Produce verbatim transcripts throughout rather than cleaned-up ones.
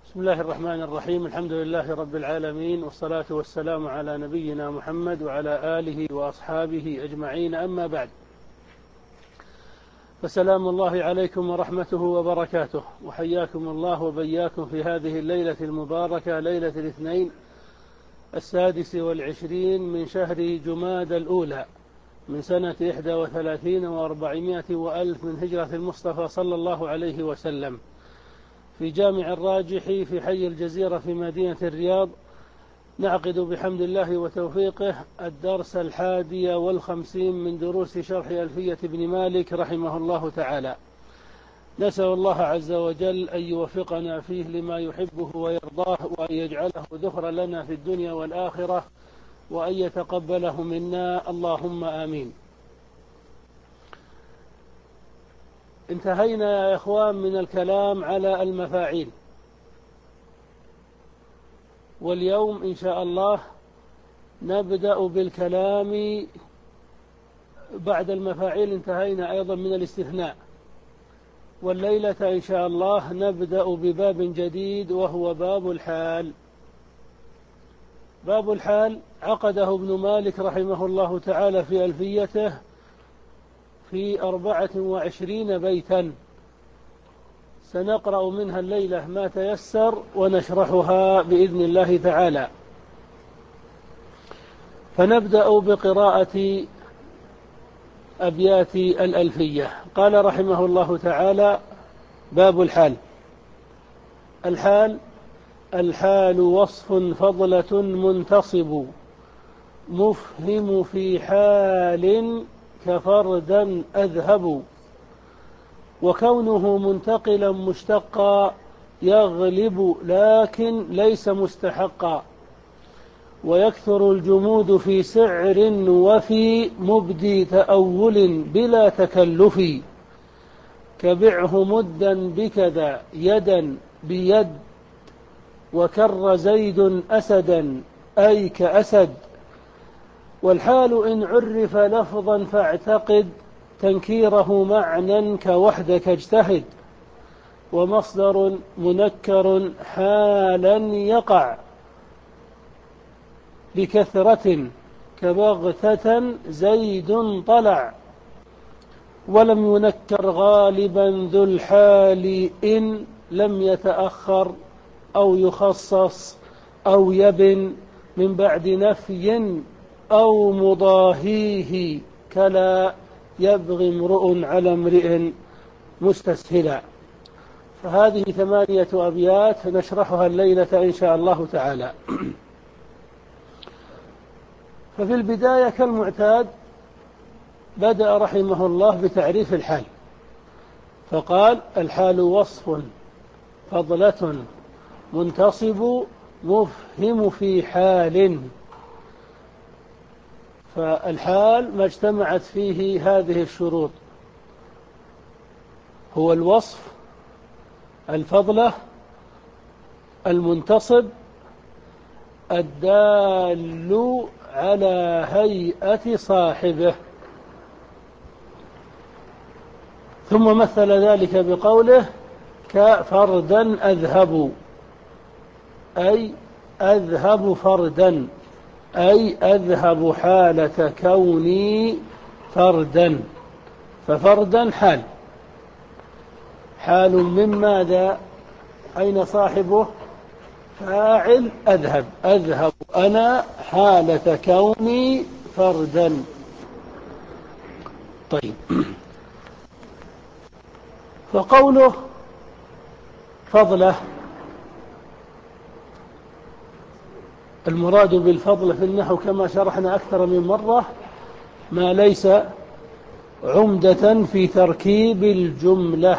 بسم الله الرحمن الرحيم. الحمد لله رب العالمين، والصلاة والسلام على نبينا محمد وعلى آله وأصحابه أجمعين، أما بعد، فسلام الله عليكم ورحمته وبركاته، وحياكم الله وبياكم في هذه الليلة المباركة، ليلة الاثنين السادس والعشرين من شهر جماد الأولى من سنة إحدى وثلاثين وأربعمائة وألف من هجرة المصطفى صلى الله عليه وسلم، في جامع الراجح في حي الجزيرة في مدينة الرياض. نعقد بحمد الله وتوفيقه الدرس الحادي والخمسين من دروس شرح ألفية ابن مالك رحمه الله تعالى. نسأل الله عز وجل أن يوفقنا فيه لما يحبه ويرضاه، وأن يجعله ذخرا لنا في الدنيا والآخرة، وأن يتقبله منا، اللهم آمين. انتهينا يا إخوان من الكلام على المفاعيل، واليوم إن شاء الله نبدأ بالكلام بعد المفاعيل. انتهينا أيضا من الاستثناء، والليلة إن شاء الله نبدأ بباب جديد وهو باب الحال. باب الحال عقده ابن مالك رحمه الله تعالى في ألفيته في أربعة وعشرين بيتا، سنقرأ منها الليلة ما تيسر ونشرحها بإذن الله تعالى. فنبدأ بقراءة أبيات الألفية. قال رحمه الله تعالى: باب الحال. الحال الحال وصف فضلة منتصب، مفهم في حال كفردا أذهب، وكونه منتقلا مشتقا يغلب لكن ليس مستحقا، ويكثر الجمود في سعر وفي مبدي تأول بلا تكلف، كبعه مدا بكذا يدا بيد، وكر زيد أسدا أي كأسد. والحال إن عرف لفظا فاعتقد تنكيره معنى كوحدك اجتهد، ومصدر منكر حالا يقع بكثرة كبغتة زيد طلع، ولم ينكر غالبا ذو الحال إن لم يتأخر أو يخصص أو يبن من بعد نفي أو مضاهيه، كلا يبغي امرؤ على امرئ مستسهلا. فهذه ثمانية أبيات نشرحها الليلة إن شاء الله تعالى. ففي البداية كالمعتاد بدأ رحمه الله بتعريف الحال، فقال: الحال وصف فضلة منتصب مفهم في حال. فالحال ما اجتمعت فيه هذه الشروط: هو الوصف، الفضلة، المنتصب، الدال على هيئة صاحبه. ثم مثل ذلك بقوله: كفردا أذهب، أي أذهب فردا، أي أذهب حالة كوني فردا. ففردا حال، حال من ماذا؟ أين صاحبه؟ فاعل أذهب، أذهب أنا حالة كوني فردا. طيب، فقوله فضلة، المراد بالفضل في النحو كما شرحنا أكثر من مرة ما ليس عمدة في تركيب الجملة،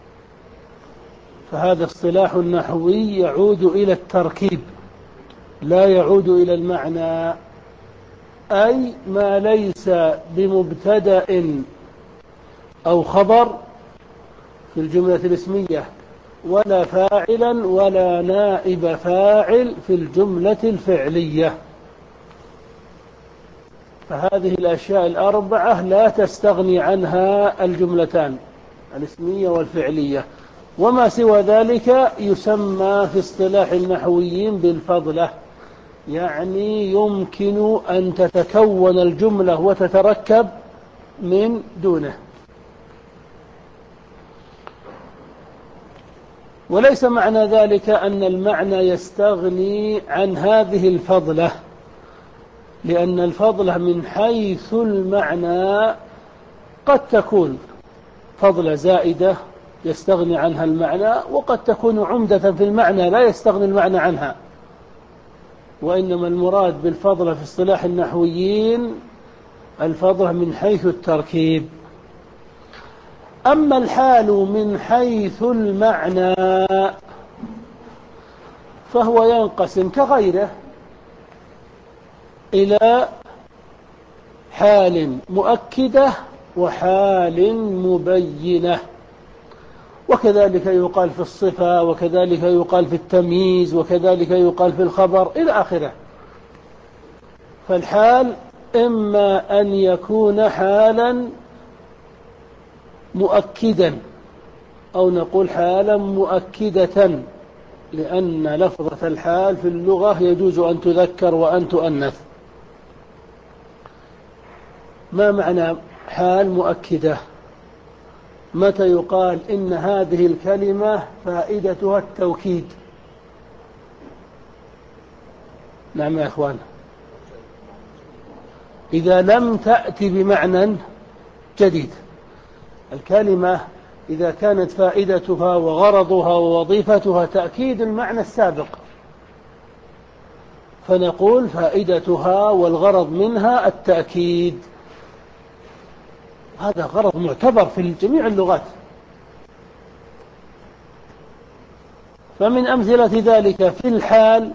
فهذا اصطلاح نحوي يعود إلى التركيب لا يعود إلى المعنى، أي ما ليس بمبتدأ أو خبر في الجملة الاسمية، ولا فاعلا ولا نائب فاعل في الجملة الفعلية. فهذه الأشياء الأربعة لا تستغني عنها الجملتان الاسمية والفعلية. وما سوى ذلك يسمى في اصطلاح النحويين بالفضلة، يعني يمكن أن تتكون الجملة وتتركب من دونه. وليس معنى ذلك أن المعنى يستغني عن هذه الفضلة، لأن الفضلة من حيث المعنى قد تكون فضلة زائدة يستغني عنها المعنى، وقد تكون عمدة في المعنى لا يستغني المعنى عنها. وإنما المراد بالفضلة في اصطلاح النحويين الفضلة من حيث التركيب. أما الحال من حيث المعنى فهو ينقسم كغيره إلى حال مؤكدة وحال مبينة، وكذلك يقال في الصفة، وكذلك يقال في التمييز، وكذلك يقال في الخبر إلى آخره. فالحال إما أن يكون حالا مؤكدا أو نقول حالا مؤكدة، لأن لفظة الحال في اللغة يجوز أن تذكر وأن تؤنث. ما معنى حال مؤكدة؟ متى يقال إن هذه الكلمة فائدتها التوكيد؟ نعم يا أخوان، إذا لم تأتي بمعنى جديد. الكلمة إذا كانت فائدتها وغرضها ووظيفتها تأكيد المعنى السابق فنقول فائدتها والغرض منها التأكيد. هذا غرض معتبر في جميع اللغات. فمن أمثلة ذلك في الحال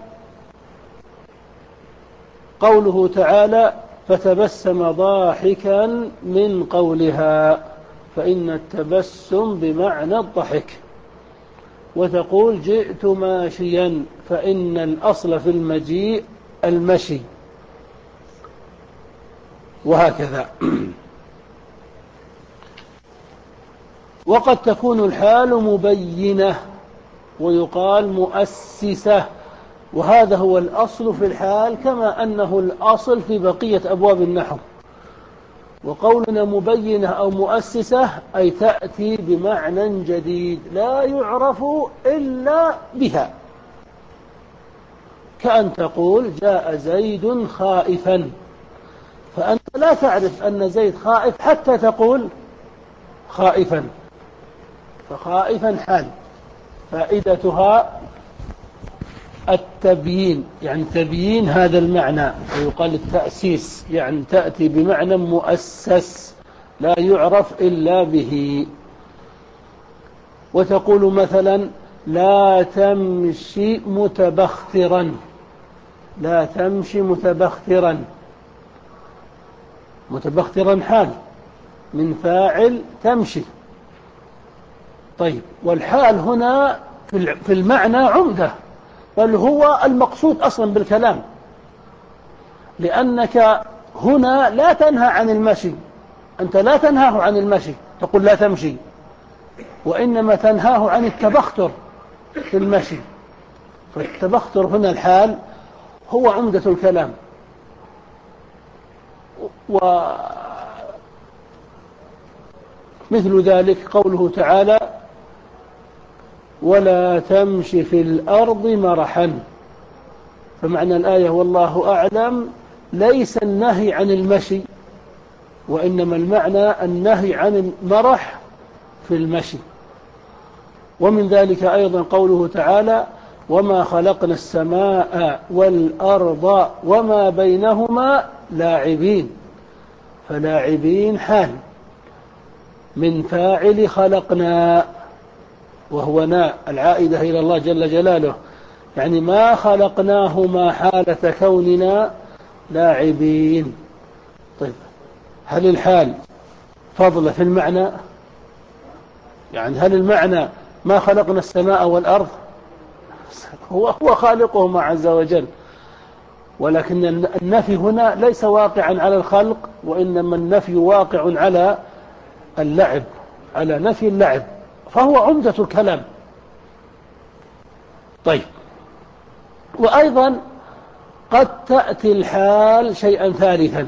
قوله تعالى فتبسم ضاحكا من قولها، فإن التبسم بمعنى الضحك. وتقول جئت ماشيا، فإن الأصل في المجيء المشي، وهكذا. وقد تكون الحال مبينة ويقال مؤسسة، وهذا هو الأصل في الحال كما أنه الأصل في بقية أبواب النحو. وقولنا مبينة أو مؤسسة أي تأتي بمعنى جديد لا يعرف إلا بها، كأن تقول جاء زيد خائفا، فأنت لا تعرف أن زيد خائف حتى تقول خائفا، فخائفا حال فائدتها التبيين، يعني تبيين هذا المعنى، ويقال التأسيس، يعني تأتي بمعنى مؤسس لا يعرف إلا به. وتقول مثلا لا تمشي متبخترا، لا تمشي متبخترا، متبخترا حال من فاعل تمشي. طيب، والحال هنا في المعنى عمدة، بل هو المقصود أصلا بالكلام، لأنك هنا لا تنهى عن المشي، أنت لا تنهاه عن المشي تقول لا تمشي، وإنما تنهاه عن التبختر في المشي. فالتبختر هنا الحال هو عمدة الكلام. ومثل ذلك قوله تعالى ولا تمش في الأرض مرحا، فمعنى الآية والله أعلم ليس النهي عن المشي، وإنما المعنى النهي عن المرح في المشي. ومن ذلك أيضا قوله تعالى وما خلقنا السماء والأرض وما بينهما لاعبين، فلاعبين حال من فاعل خلقنا، وهو ناء العائدة إلى الله جل جلاله، يعني ما خلقناهما حالة كوننا لاعبين. طيب، هل الحال فضل في المعنى؟ يعني هل المعنى ما خلقنا السماء والأرض؟ هو هو خالقهما عز وجل، ولكن النفي هنا ليس واقعا على الخلق، وإنما النفي واقع على اللعب، على نفي اللعب فهو عمدة الكلام. طيب، وأيضا قد تأتي الحال شيئا ثالثا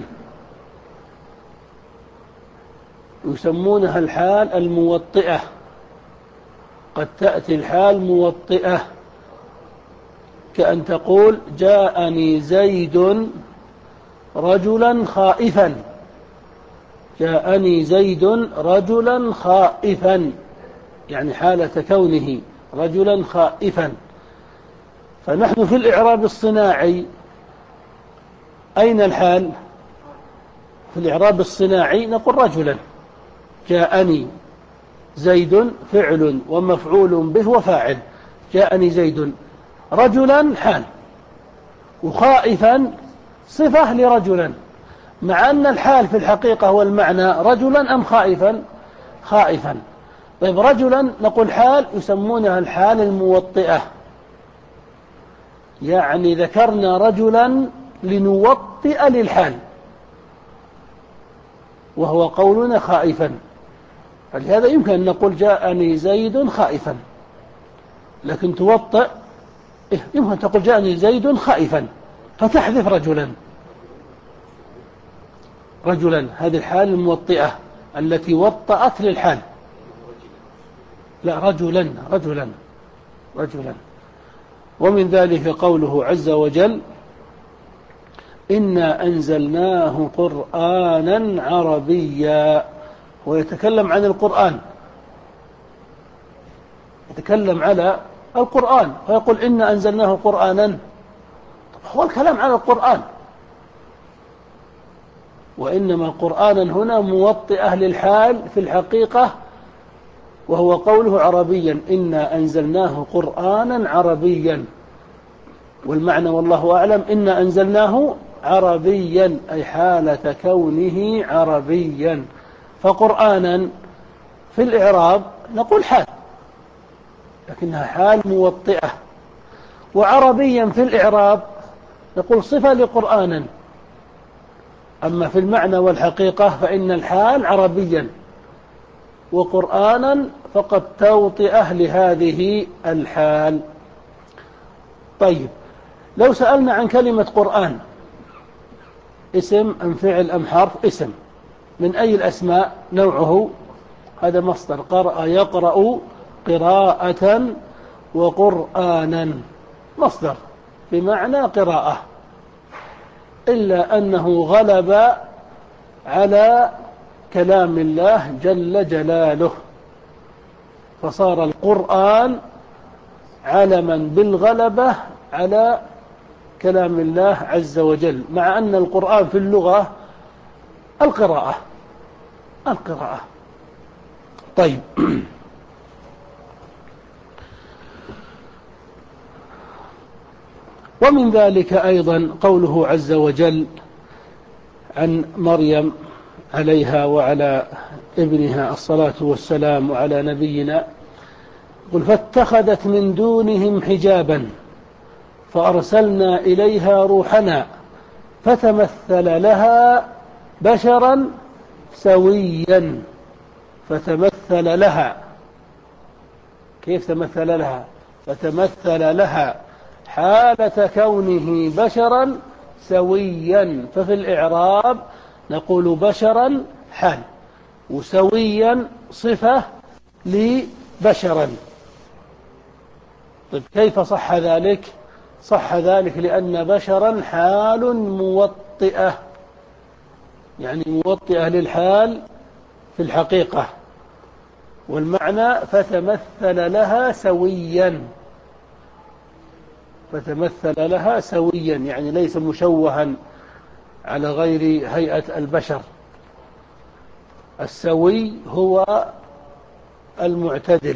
يسمونها الحال الموطئة. قد تأتي الحال موطئة، كأن تقول جاءني زيد رجلا خائفا، جاءني زيد رجلا خائفا، يعني حالة كونه رجلا خائفا. فنحن في الإعراب الصناعي أين الحال؟ في الإعراب الصناعي نقول رجلا، جاءني زيد فعل ومفعول به وفاعل، جاءني زيد رجلا حال، وخائفا صفة لرجلا، مع أن الحال في الحقيقة هو المعنى رجلا أم خائفا؟ خائفا. طيب، رجلا نقول حال يسمونها الحال الموطئة، يعني ذكرنا رجلا لنوطئ للحال، وهو قولنا خائفا. فلهذا يمكن أن نقول جاءني زيد خائفا، لكن توطئ إيه؟ يمكن أن تقول جاءني زيد خائفا فتحذف رجلا. رجلا هذه الحال الموطئة التي وطأت للحال. لا، رجلا رجلا رجلا. ومن ذلك قوله عز وجل إنا أنزلناه قرآنا عربيا، ويتكلم عن القرآن، يتكلم على القرآن ويقول إنا أنزلناه قرآنا. هو الكلام على القرآن، وإنما قرآنا هنا موطئة للحال في الحقيقة، وهو قوله عربيا، إنا أنزلناه قرآنا عربيا، والمعنى والله أعلم إنا أنزلناه عربيا أي حالة كونه عربيا. فقرآنا في الإعراب نقول حال، لكنها حال موطئة، وعربيا في الإعراب نقول صفة لقرآنا. أما في المعنى والحقيقة فإن الحال عربيا، وقرآنا فقد توطئة لهذه الحال. طيب، لو سألنا عن كلمة قرآن، اسم أم فعل أم حرف؟ اسم. من أي الأسماء؟ نوعه هذا مصدر، قرأ يقرأ قراءة وقرآنا، مصدر بمعنى قراءة، إلا أنه غلب على كلام الله جل جلاله، فصار القرآن علما بالغلبة على كلام الله عز وجل، مع أن القرآن في اللغة القراءة القراءة. طيب، ومن ذلك أيضا قوله عز وجل عن مريم عليها وعلى ابنها الصلاة والسلام وعلى نبينا، قل فاتخذت من دونهم حجابا فأرسلنا إليها روحنا فتمثل لها بشرا سويا. فتمثل لها، كيف تمثل لها؟ فتمثل لها حالة كونه بشرا سويا. ففي الإعراب نقول بشرا حال، وسويا صفة لبشرا. طيب، كيف صح ذلك؟ صح ذلك لأن بشرا حال موطئة، يعني موطئة للحال في الحقيقة، والمعنى فتمثل لها سويا، فتمثل لها سويا يعني ليس مشوها على غير هيئة البشر. السوي هو المعتدل،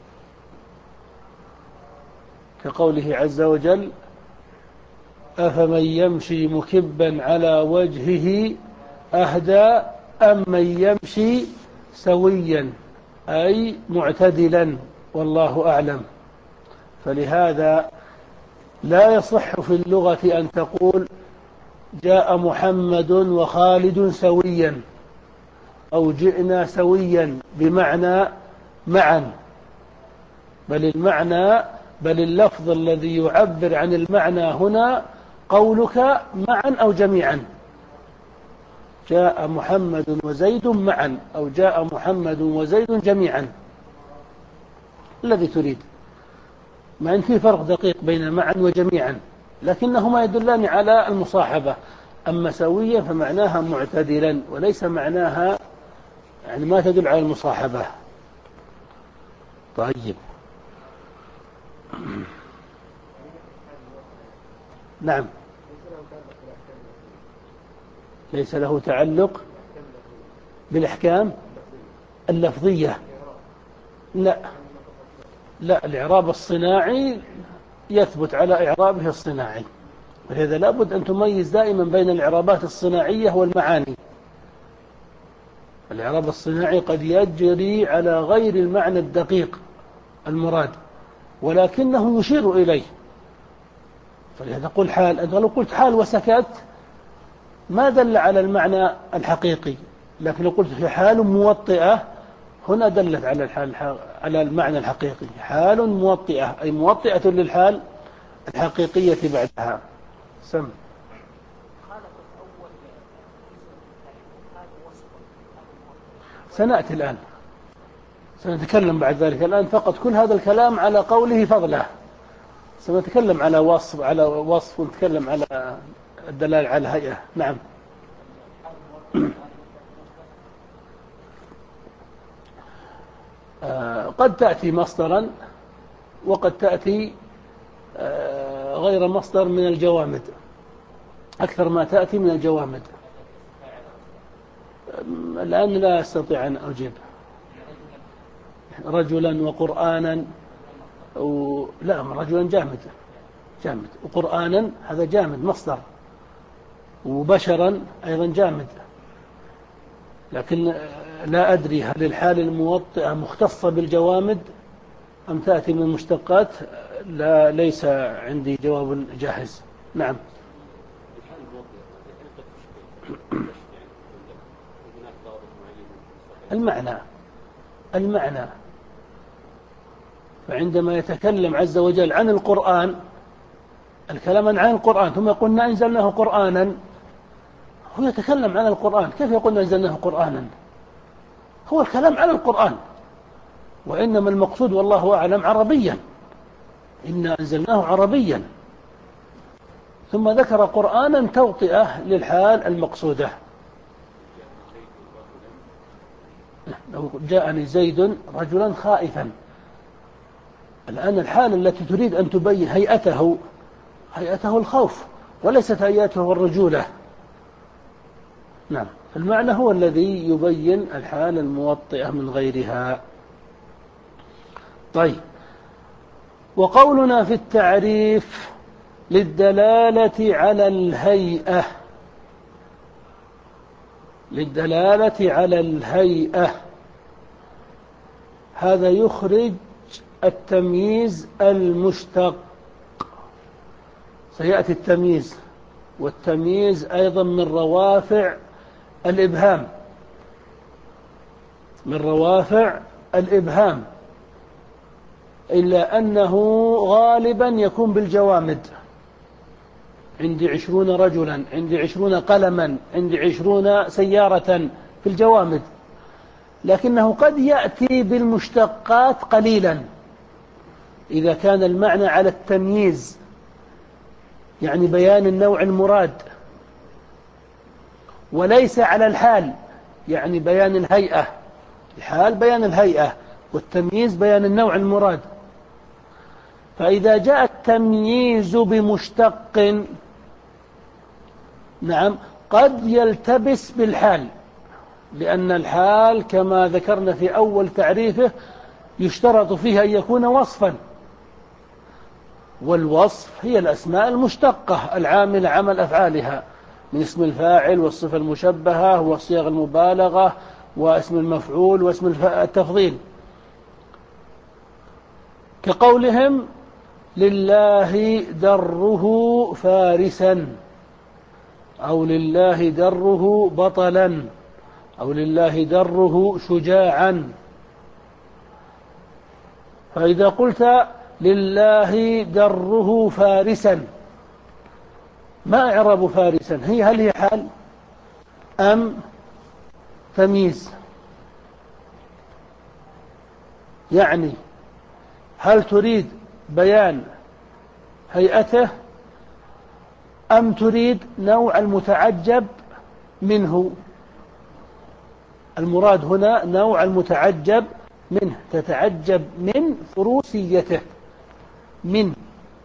كقوله عز وجل أفمن يمشي مكبا على وجهه أهدى أم من يمشي سويا أي معتدلا، والله أعلم. فلهذا لا يصح في اللغة أن تقول جاء محمد وخالد سويا، أو جئنا سويا بمعنى معا، بل المعنى بل اللفظ الذي يعبر عن المعنى هنا قولك معا أو جميعا. جاء محمد وزيد معا، أو جاء محمد وزيد جميعا، الذي تريد، مع أن في فرق دقيق بين معا وجميعا، لكنهما يدلان على المصاحبة. أما سويا فمعناها معتدلا، وليس معناها يعني ما تدل على المصاحبة. طيب. نعم. ليس له تعلق بالأحكام اللفظية. لا لا الإعراب الصناعي يثبت على إعرابه الصناعي، ولهذا لابد أن تميز دائما بين الإعرابات الصناعية والمعاني. الإعراب الصناعي قد يجري على غير المعنى الدقيق المراد، ولكنه يشير إليه. فلهذا قل حال، أنت لو قلت حال وسكت ما دل على المعنى الحقيقي، لكن لو قلت في حال موطئة هنا دلت على الحال على المعنى الحقيقي. حال موطئة أي موطئة للحال الحقيقية بعدها. سم. سنأتي الآن، سنتكلم بعد ذلك. الآن فقط كل هذا الكلام على قوله فضله، سنتكلم على وصف على وصف ونتكلم على الدلالة على الهيئة. نعم. قد تأتي مصدرا، وقد تأتي غير مصدر من الجوامد، أكثر ما تأتي من الجوامد. الآن لا أستطيع أن أجيب. رجلا وقرآنا و... لا رجلا جامد جامد، وقرآنا هذا جامد مصدر، وبشرا أيضا جامد. لكن لا أدري هل الحال الموطئة مختصة بالجوامد أم تأتي من المشتقات. لا ليس عندي جواب جاهز. نعم. المعنى المعنى فعندما يتكلم عز وجل عن القرآن، الكلام عن القرآن، ثم يقولنا أنزلناه قرآنا، هو يتكلم عن القرآن. كيف يقولنا أنزلناه قرآنا؟ هو الكلام عن القرآن، وإنما المقصود والله أعلم عربيا، إنا أنزلناه عربيا، ثم ذكر قرآنا توطئة للحال المقصودة. لو جاءني زيد رجلا خائفا، الآن الحال التي تريد أن تبين هيئته هيئته الخوف، وليست هيئته الرجولة. نعم. المعنى هو الذي يبين الحال الموطئة من غيرها. طيب. وقولنا في التعريف للدلالة على الهيئة للدلالة على الهيئة هذا يخرج التمييز المشتق. سيأتي التمييز، والتمييز أيضا من روافع الإبهام من روافع الإبهام إلا أنه غالبا يكون بالجوامد. عندي عشرون رجلا، عندي عشرون قلما، عندي عشرون سيارة، في الجوامد. لكنه قد يأتي بالمشتقات قليلا إذا كان المعنى على التمييز، يعني بيان النوع المراد، وليس على الحال، يعني بيان الهيئة. الحال بيان الهيئة، والتمييز بيان النوع المراد. فإذا جاء التمييز بمشتق، نعم، قد يلتبس بالحال، لأن الحال كما ذكرنا في أول تعريفه يشترط فيها أن يكون وصفا، والوصف هي الأسماء المشتقة العاملة عمل أفعالها، من اسم الفاعل والصفة المشبهة وصيغ المبالغة واسم المفعول واسم التفضيل. كقولهم لله دره فارسا، أو لله دره بطلا، أو لله دره شجاعا. فإذا قلت لله دره فارسا، ما إعراب فارسا؟ هي هل هي حال أم تمييز؟ يعني هل تريد بيان هيئته أم تريد نوع المتعجب منه؟ المراد هنا نوع المتعجب منه، تتعجب من فروسيته، من.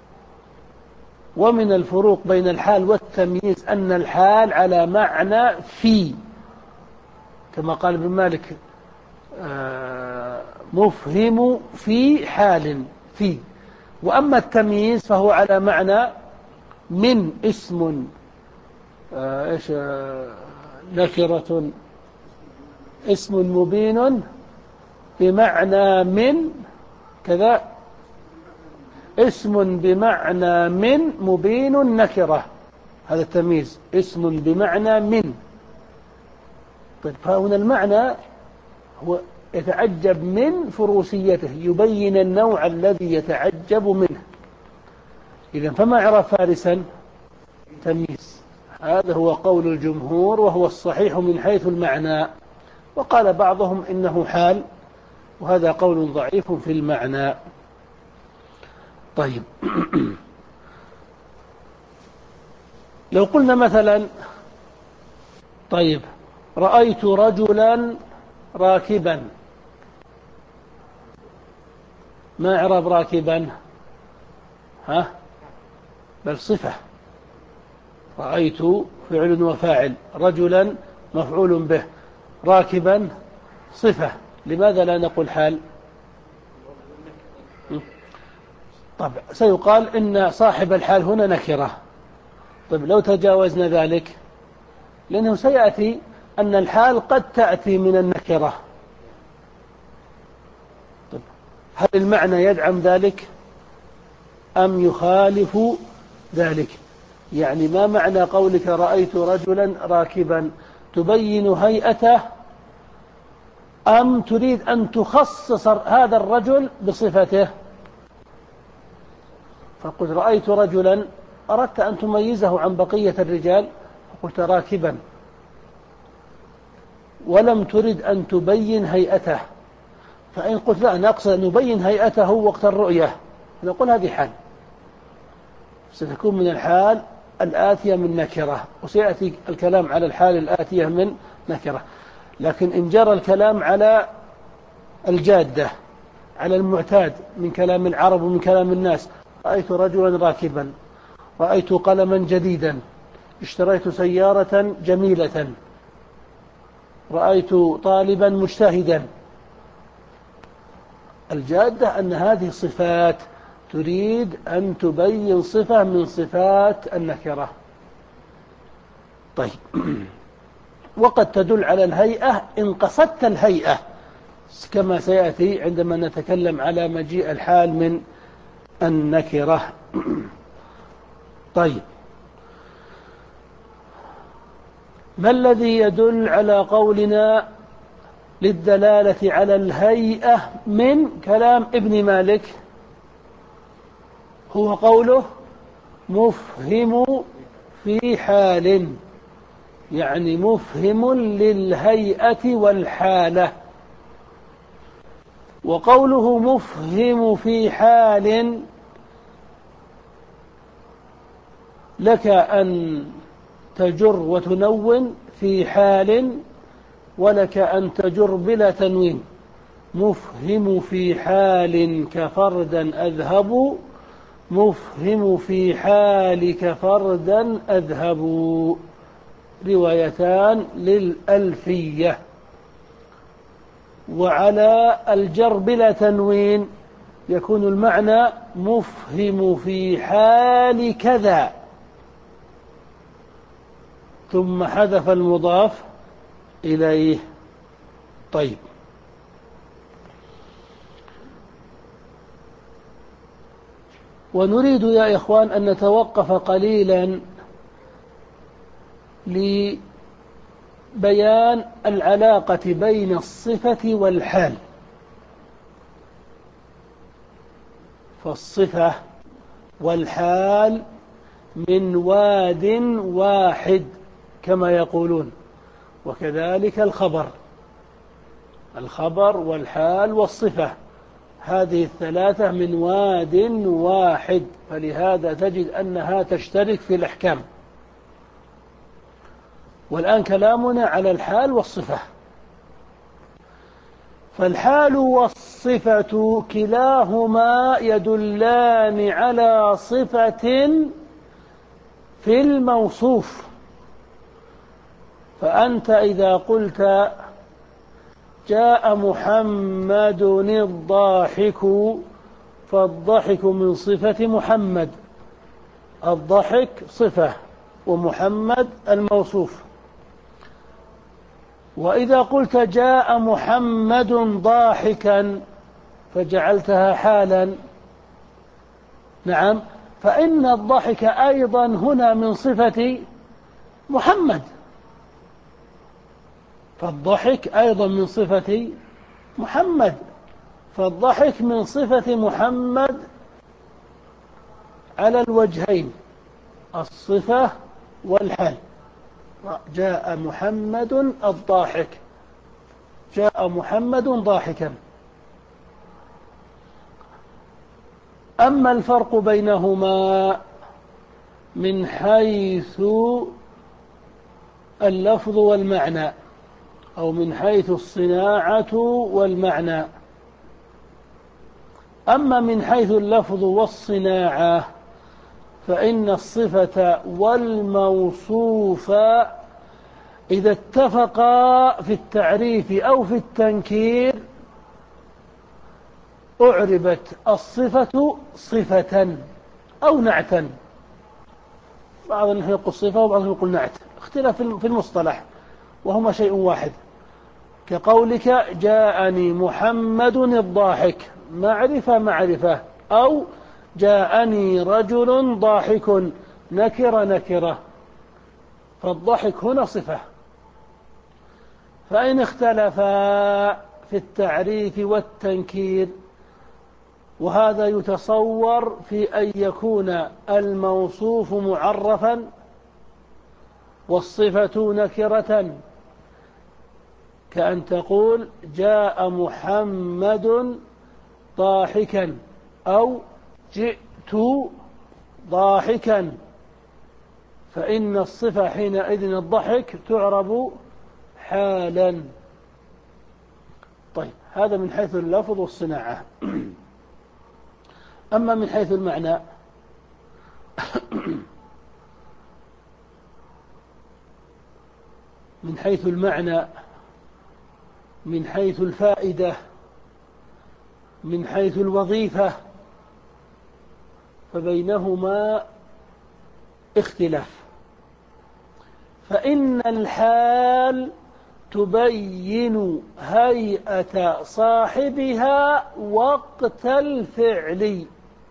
ومن الفروق بين الحال والتمييز أن الحال على معنى في، كما قال ابن مالك آه مفهم في حال في. وأما التمييز فهو على معنى من، اسم آه إيش آه نكرة، اسم مبين بمعنى من كذا، اسم بمعنى من مبين نكرة، هذا التمييز، اسم بمعنى من. طيب فهنا المعنى هو يتعجب من فروسيته، يبين النوع الذي يتعجب منه. إذن فما إعراب فارسا؟ تمييز. هذا هو قول الجمهور وهو الصحيح من حيث المعنى. وقال بعضهم إنه حال، وهذا قول ضعيف في المعنى. طيب لو قلنا مثلا طيب رأيت رجلا راكبا، ما إعراب راكبا؟ ها بل صفة. رأيت فعل وفاعل، رجلا مفعول به، راكبا صفة، لماذا لا نقول حال؟ طب سيقال إن صاحب الحال هنا نكرة. طيب لو تجاوزنا ذلك، لأنه سيأتي أن الحال قد تأتي من النكرة. طيب هل المعنى يدعم ذلك أم يخالف ذلك؟ يعني ما معنى قولك رأيت رجلا راكبا؟ تبين هيئته أم تريد أن تخصص هذا الرجل بصفته؟ فقلت رأيت رجلا، أردت أن تميزه عن بقية الرجال فقلت راكبا، ولم ترد أن تبين هيئته. فإن قلت لا نقصد أن نبين هيئته وقت الرؤية، نقول هذه حال، ستكون من الحال الآتية من نكرة، وسيأتي الكلام على الحال الآتية من نكرة. لكن إن جرى الكلام على الجادة، على المعتاد من كلام العرب ومن كلام الناس، رأيت رجلا راكبا، رأيت قلما جديدا، اشتريت سيارة جميلة، رأيت طالبا مجتهدا، الجادة أن هذه صفات تريد أن تبين صفة من صفات النكرة. طيب وقد تدل على الهيئة إن قصدت الهيئة، كما سيأتي عندما نتكلم على مجيء الحال من النكرة. طيب ما الذي يدل على قولنا للدلالة على الهيئة من كلام ابن مالك؟ هو قوله مفهم في حال، يعني مفهم للهيئة والحالة. وقوله مفهم في حال لك أن تجر وتنون في حال، ولك أن تجر بلا تنوين. مفهم في حال كفردا أذهب، مفهم في حال كفردا أذهب، روايتان للألفية. وعلى الجر بلا تنوين يكون المعنى مفهم في حال كذا، ثم حذف المضاف إليه. طيب ونريد يا إخوان أن نتوقف قليلا لبيان العلاقة بين الصفة والحال. فالصفة والحال من واد واحد كما يقولون، وكذلك الخبر الخبر والحال والصفة، هذه الثلاثة من واد واحد، فلهذا تجد أنها تشترك في الأحكام. والآن كلامنا على الحال والصفة. فالحال والصفة كلاهما يدلان على صفة في الموصوف. فأنت إذا قلت جاء محمد الضاحك، فالضحك من صفة محمد، الضحك صفة ومحمد الموصوف. وإذا قلت جاء محمد ضاحكا فجعلتها حالا، نعم، فإن الضحك أيضا هنا من صفة محمد، فالضحك أيضا من صفة محمد، فالضحك من صفة محمد على الوجهين، الصفة والحال. جاء محمد الضاحك، جاء محمد ضاحكا. أما الفرق بينهما من حيث اللفظ والمعنى، أو من حيث الصناعة والمعنى. أما من حيث اللفظ والصناعة فإن الصفة والموصوف إذا اتفقا في التعريف أو في التنكير أعربت الصفة صفة أو نعتا. بعضهم يقول صفة وبعضهم يقول نعت، اختلاف في المصطلح وهما شيء واحد. كقولك جاءني محمد الضاحك، معرفة معرفة، أو جاءني رجل ضاحك، نكرة نكرة، فالضحك هنا صفة. فإن اختلفا في التعريف والتنكير، وهذا يتصور في أن يكون الموصوف معرفا والصفة نكرة، كأن تقول جاء محمد ضاحكا أو جئت ضاحكا، فإن الصفة حينئذ الضحك تعرب حالا. طيب، هذا من حيث اللفظ والصناعة. أما من حيث المعنى من حيث المعنى من حيث الفائدة، من حيث الوظيفة، فبينهما اختلاف. فإن الحال تبين هيئة صاحبها وقت الفعل،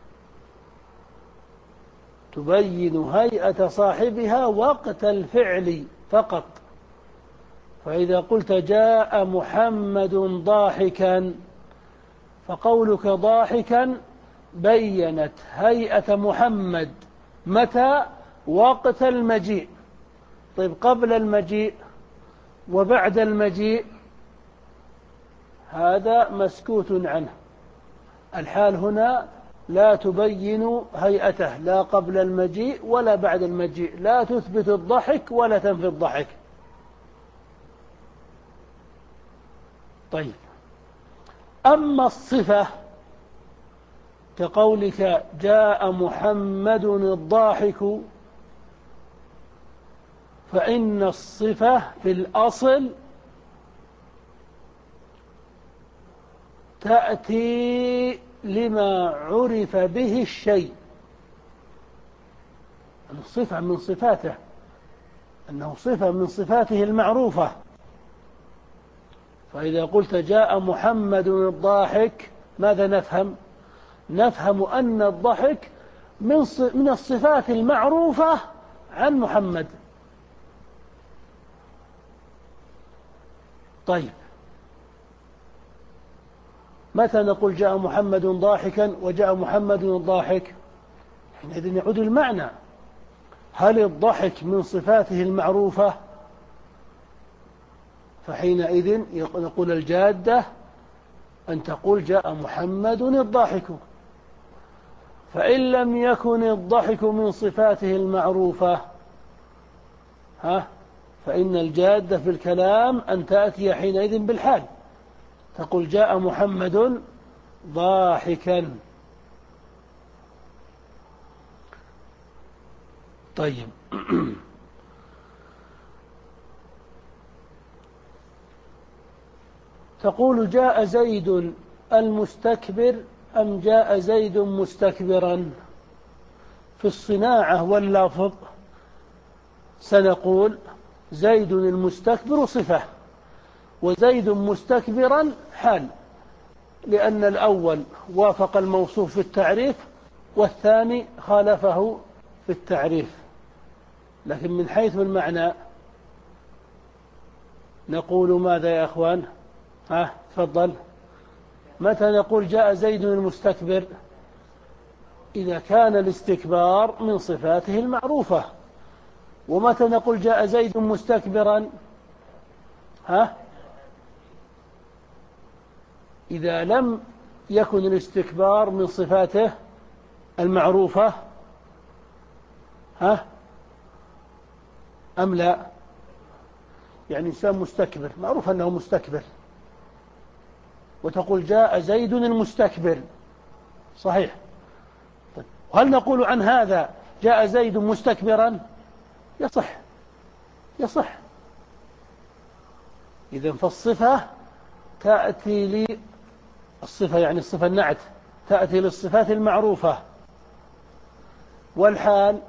تبين هيئة صاحبها وقت الفعل فقط. فإذا قلت جاء محمد ضاحكا، فقولك ضاحكا بينت هيئة محمد متى؟ وقت المجيء. طيب، قبل المجيء وبعد المجيء هذا مسكوت عنه. الحال هنا لا تبين هيئته لا قبل المجيء ولا بعد المجيء، لا تثبت الضحك ولا تنفي الضحك. طيب، أما الصفة كقولك جاء محمد الضاحك، فإن الصفة في الأصل تأتي لما عرف به الشيء، الصفة من صفاته، أنه صفة من صفاته المعروفة. فإذا قلت جاء محمد الضاحك، ماذا نفهم؟ نفهم أن الضحك من الصفات المعروفة عن محمد. طيب، متى نقول جاء محمد ضاحكا وجاء محمد الضاحك؟ حينئذ يعود المعنى. هل الضحك من صفاته المعروفة؟ فحينئذ نقول الجادة أن تقول جاء محمد الضاحك. فإن لم يكن الضحك من صفاته المعروفة ها فإن الجادة في الكلام أن تأتي حينئذ بالحال، تقول جاء محمد ضاحكا. طيب تقول جاء زيد المستكبر أم جاء زيد مستكبرا؟ في الصناعة واللفظ سنقول زيد المستكبر صفة وزيد مستكبرا حال، لأن الأول وافق الموصوف في التعريف والثاني خالفه في التعريف. لكن من حيث المعنى نقول ماذا يا أخوان؟ ها تفضل. متى نقول جاء زيد المستكبر؟ إذا كان الاستكبار من صفاته المعروفة. ومتى نقول جاء زيد مستكبرا؟ ها إذا لم يكن الاستكبار من صفاته المعروفة ها أم لا؟ يعني إنسان مستكبر معروف أنه مستكبر وتقول جاء زيد المستكبر، صحيح. طيب وهل نقول عن هذا جاء زيد مستكبرا؟ يصح يصح. إذن فالصفة تأتي لي الصفة يعني الصفة النعت تأتي للصفات المعروفة، والحال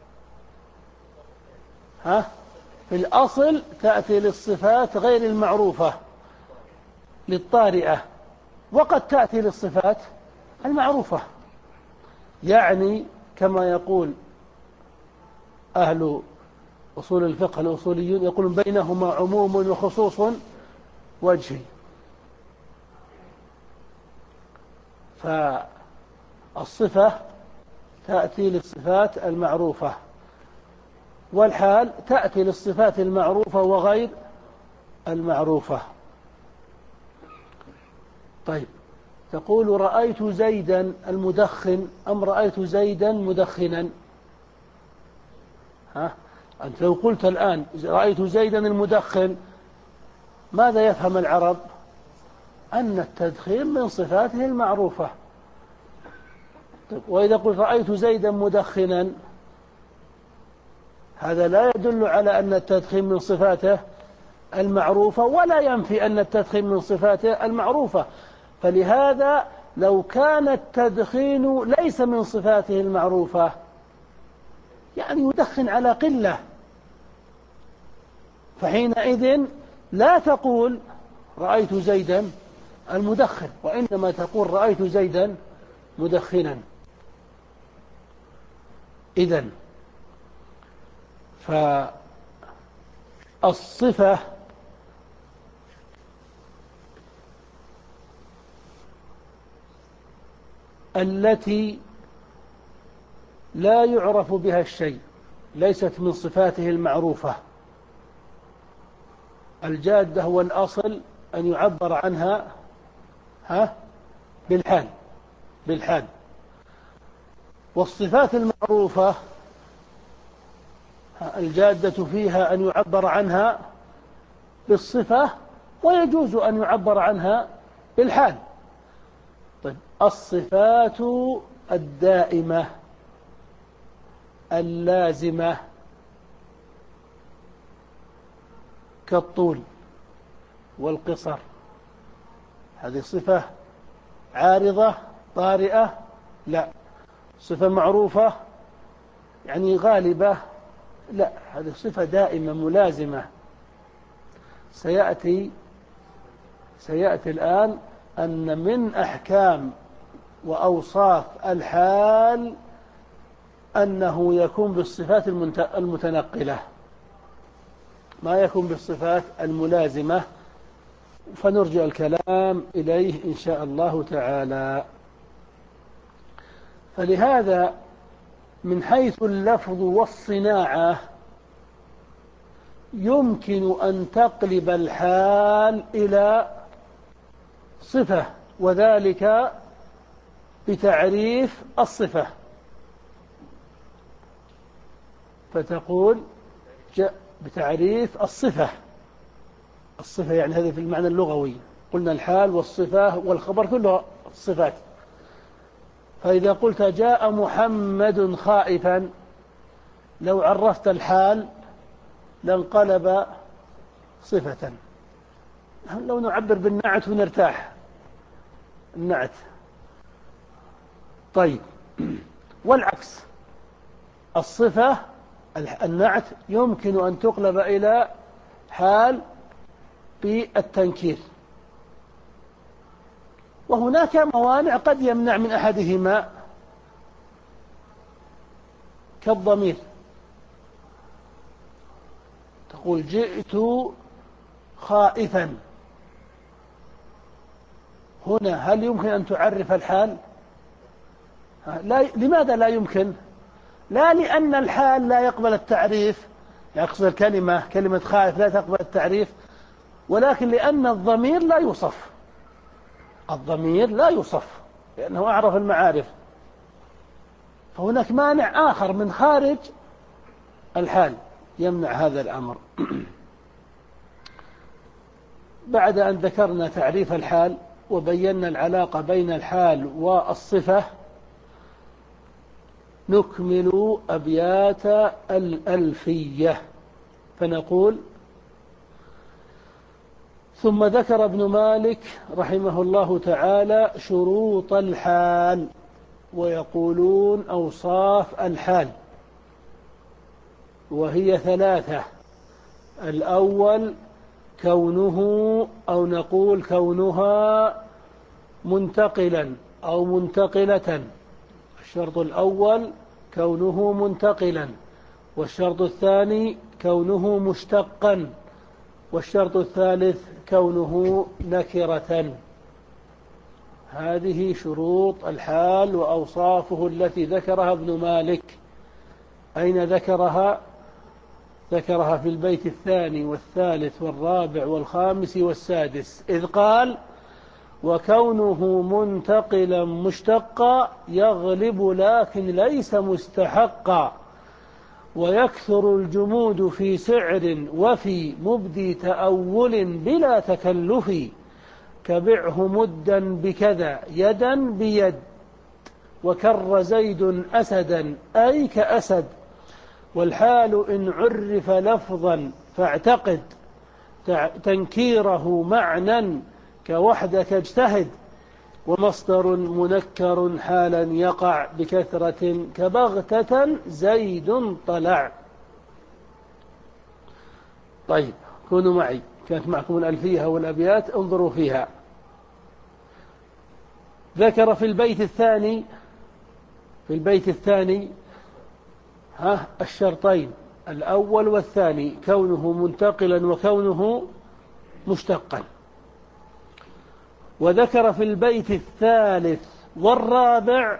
ها في الأصل تأتي للصفات غير المعروفة للطارئة، وقد تأتي للصفات المعروفة. يعني كما يقول أهل أصول الفقه الأصوليون يقولون بينهما عموم وخصوص وجهي. فالصفة تأتي للصفات المعروفة، والحال تأتي للصفات المعروفة وغير المعروفة. طيب تقول رأيت زيدا المدخن أم رأيت زيدا مدخنا؟ ها أنت لو قلت الآن رأيت زيدا المدخن ماذا يفهم العرب؟ أن التدخين من صفاته المعروفة. طيب وإذا قلت رأيت زيدا مدخنا هذا لا يدل على أن التدخين من صفاته المعروفة ولا ينفي أن التدخين من صفاته المعروفة. فلهذا لو كان التدخين ليس من صفاته المعروفة يعني يدخن على قلة، فحينئذ لا تقول رأيت زيدا المدخن، وإنما تقول رأيت زيدا مدخنا. إذن فالصفة التي لا يعرف بها الشيء ليست من صفاته المعروفة الجادة هو الأصل أن يعبر عنها ها بالحال بالحال والصفات المعروفة الجادة فيها أن يعبر عنها بالصفة ويجوز أن يعبر عنها بالحال. طيب الصفات الدائمة اللازمة كالطول والقصر هذه صفة عارضة طارئة؟ لا. صفة معروفة يعني غالبة؟ لا، هذه صفة دائمة ملازمة. سيأتي سيأتي الآن أن من أحكام وأوصاف الحال أنه يكون بالصفات المتنقلة ما يكون بالصفات الملازمة، فنرجع الكلام إليه إن شاء الله تعالى. فلهذا من حيث اللفظ والصناعة يمكن أن تقلب الحال إلى صفة، وذلك بتعريف الصفة. فتقول جاء بتعريف الصفة. الصفة يعني هذه في المعنى اللغوي، قلنا الحال والصفة والخبر كلها صفات. فإذا قلت جاء محمد خائفا، لو عرفت الحال لانقلب صفة. لو نعبر بالنعت ونرتاح النعت. طيب، والعكس، الصفة النعت يمكن أن تقلب إلى حال بالتنكير، وهناك موانع قد يمنع من أحدهما كالضمير. تقول جئت خائفا، هنا هل يمكن أن تعرف الحال؟ لا. لماذا لا يمكن؟ لا لأن الحال لا يقبل التعريف، يقصد الكلمة كلمة خائف لا تقبل التعريف، ولكن لأن الضمير لا يوصف. الضمير لا يوصف لأنه أعرف المعارف، فهناك مانع آخر من خارج الحال يمنع هذا الأمر. بعد أن ذكرنا تعريف الحال وبينا العلاقة بين الحال والصفة، نكمل أبيات الألفية فنقول: ثم ذكر ابن مالك رحمه الله تعالى شروط الحال، ويقولون أوصاف الحال، وهي ثلاثة. الأول كونه، أو نقول كونها منتقلا أو منتقلة. الشرط الأول كونه منتقلا، والشرط الثاني كونه مشتقا، والشرط الثالث كونه نكرة. هذه شروط الحال وأوصافه التي ذكرها ابن مالك. أين ذكرها؟ ذكرها في البيت الثاني والثالث والرابع والخامس والسادس، إذ قال: وكونه منتقلا مشتقا يغلب لكن ليس مستحقا، ويكثر الجمود في سعر وفي مبدي تأول بلا تكلف، كبعه مدا بكذا يدا بيد، وكر زيد أسدا أي كأسد، والحال إن عرف لفظا فاعتقد تنكيره معنى كوحدك اجتهد، ومصدر منكر حالا يقع بكثرة كبغتة زيد طلع. طيب، كونوا معي، كانت معكم الألفية والأبيات، انظروا فيها. ذكر في البيت الثاني في البيت الثاني ها الشرطين الأول والثاني، كونه منتقلا وكونه مشتقا. وذكر في البيت الثالث والرابع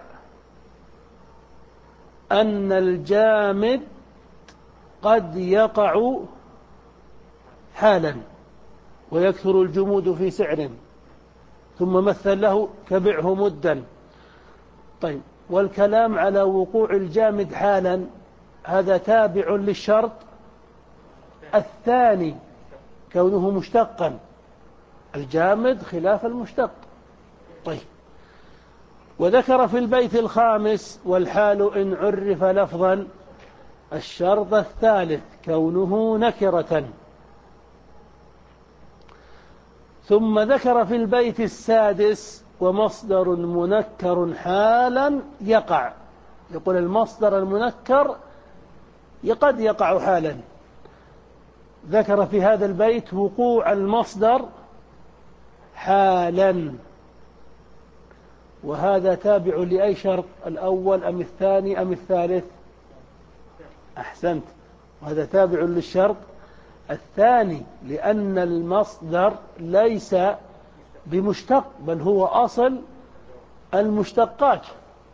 أن الجامد قد يقع حالا ويكثر الجمود في سعر، ثم مثل له كبعه مدا. طيب، والكلام على وقوع الجامد حالا هذا تابع للشرط الثاني كونه مشتقا، الجامد خلاف المشتق. طيب، وذكر في البيت الخامس والحال إن عرف لفظا الشرط الثالث كونه نكرة. ثم ذكر في البيت السادس ومصدر منكر حالا يقع. يقول المصدر المنكر قد يقع حالا. ذكر في هذا البيت وقوع المصدر حالا، وهذا تابع لأي شرط؟ الأول أم الثاني أم الثالث؟ أحسنت، وهذا تابع للشرط الثاني لأن المصدر ليس بمشتق بل هو أصل المشتقات،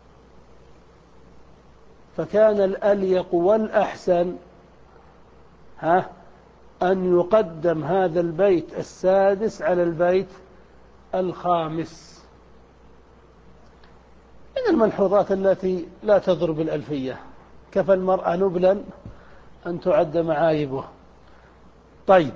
فكان الأليق والأحسن ها أن يقدم هذا البيت السادس على البيت الخامس. من الملحوظات التي لا تضرب الألفية، كفى المرأة نبلا أن تعد معايبه. طيب،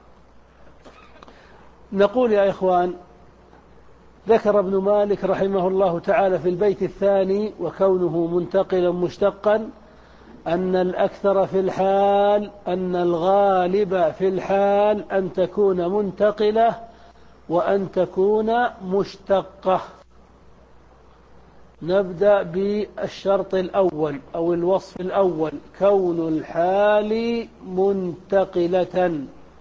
نقول يا إخوان، ذكر ابن مالك رحمه الله تعالى في البيت الثاني وكونه منتقلا مشتقا أن الأكثر في الحال أن الغالب في الحال أن تكون منتقلة وأن تكون مشتقة. نبدأ بالشرط الأول أو الوصف الأول، كون الحال منتقلة.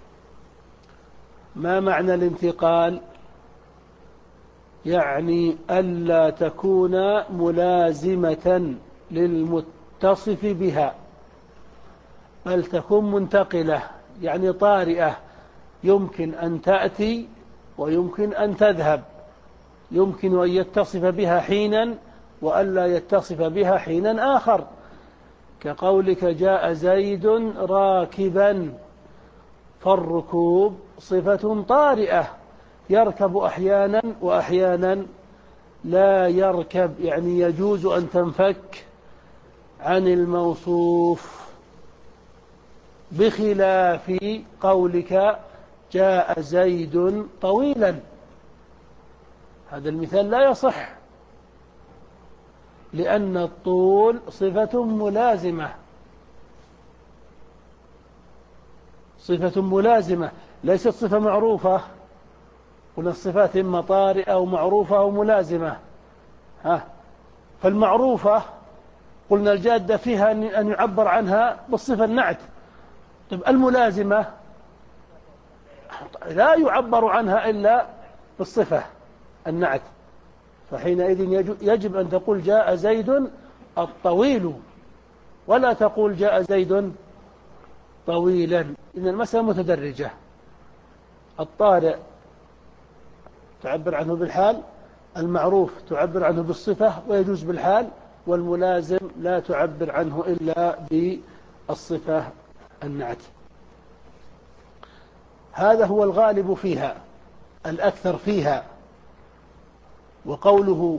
ما معنى الانتقال؟ يعني ألا تكون ملازمة للمتصف بها، بل تكون منتقلة يعني طارئة، يمكن أن تأتي ويمكن أن تذهب، يمكن أن يتصف بها حينا وألا يتصف بها حينا آخر، كقولك جاء زيد راكبا، فالركوب صفة طارئة، يركب أحيانا وأحيانا لا يركب، يعني يجوز أن تنفك عن الموصوف، بخلاف قولك جاء زيد طويلا. هذا المثال لا يصح، لأن الطول صفة ملازمة، صفة ملازمة ليست صفة معروفة. قلنا الصفات إما طارئة أو معروفة أو ملازمة. ها، فالمعروفة قلنا الجادة فيها أن يعبر عنها بالصفة النعت. طيب الملازمة لا يعبر عنها إلا بالصفة النعت، فحينئذ يجب أن تقول جاء زيد الطويل، ولا تقول جاء زيد طويلا. إن المسألة متدرجة، الطارئ تعبر عنه بالحال، المعروف تعبر عنه بالصفة ويجوز بالحال، والملازم لا تعبر عنه إلا بالصفة النعت. هذا هو الغالب فيها، الأكثر فيها. وقوله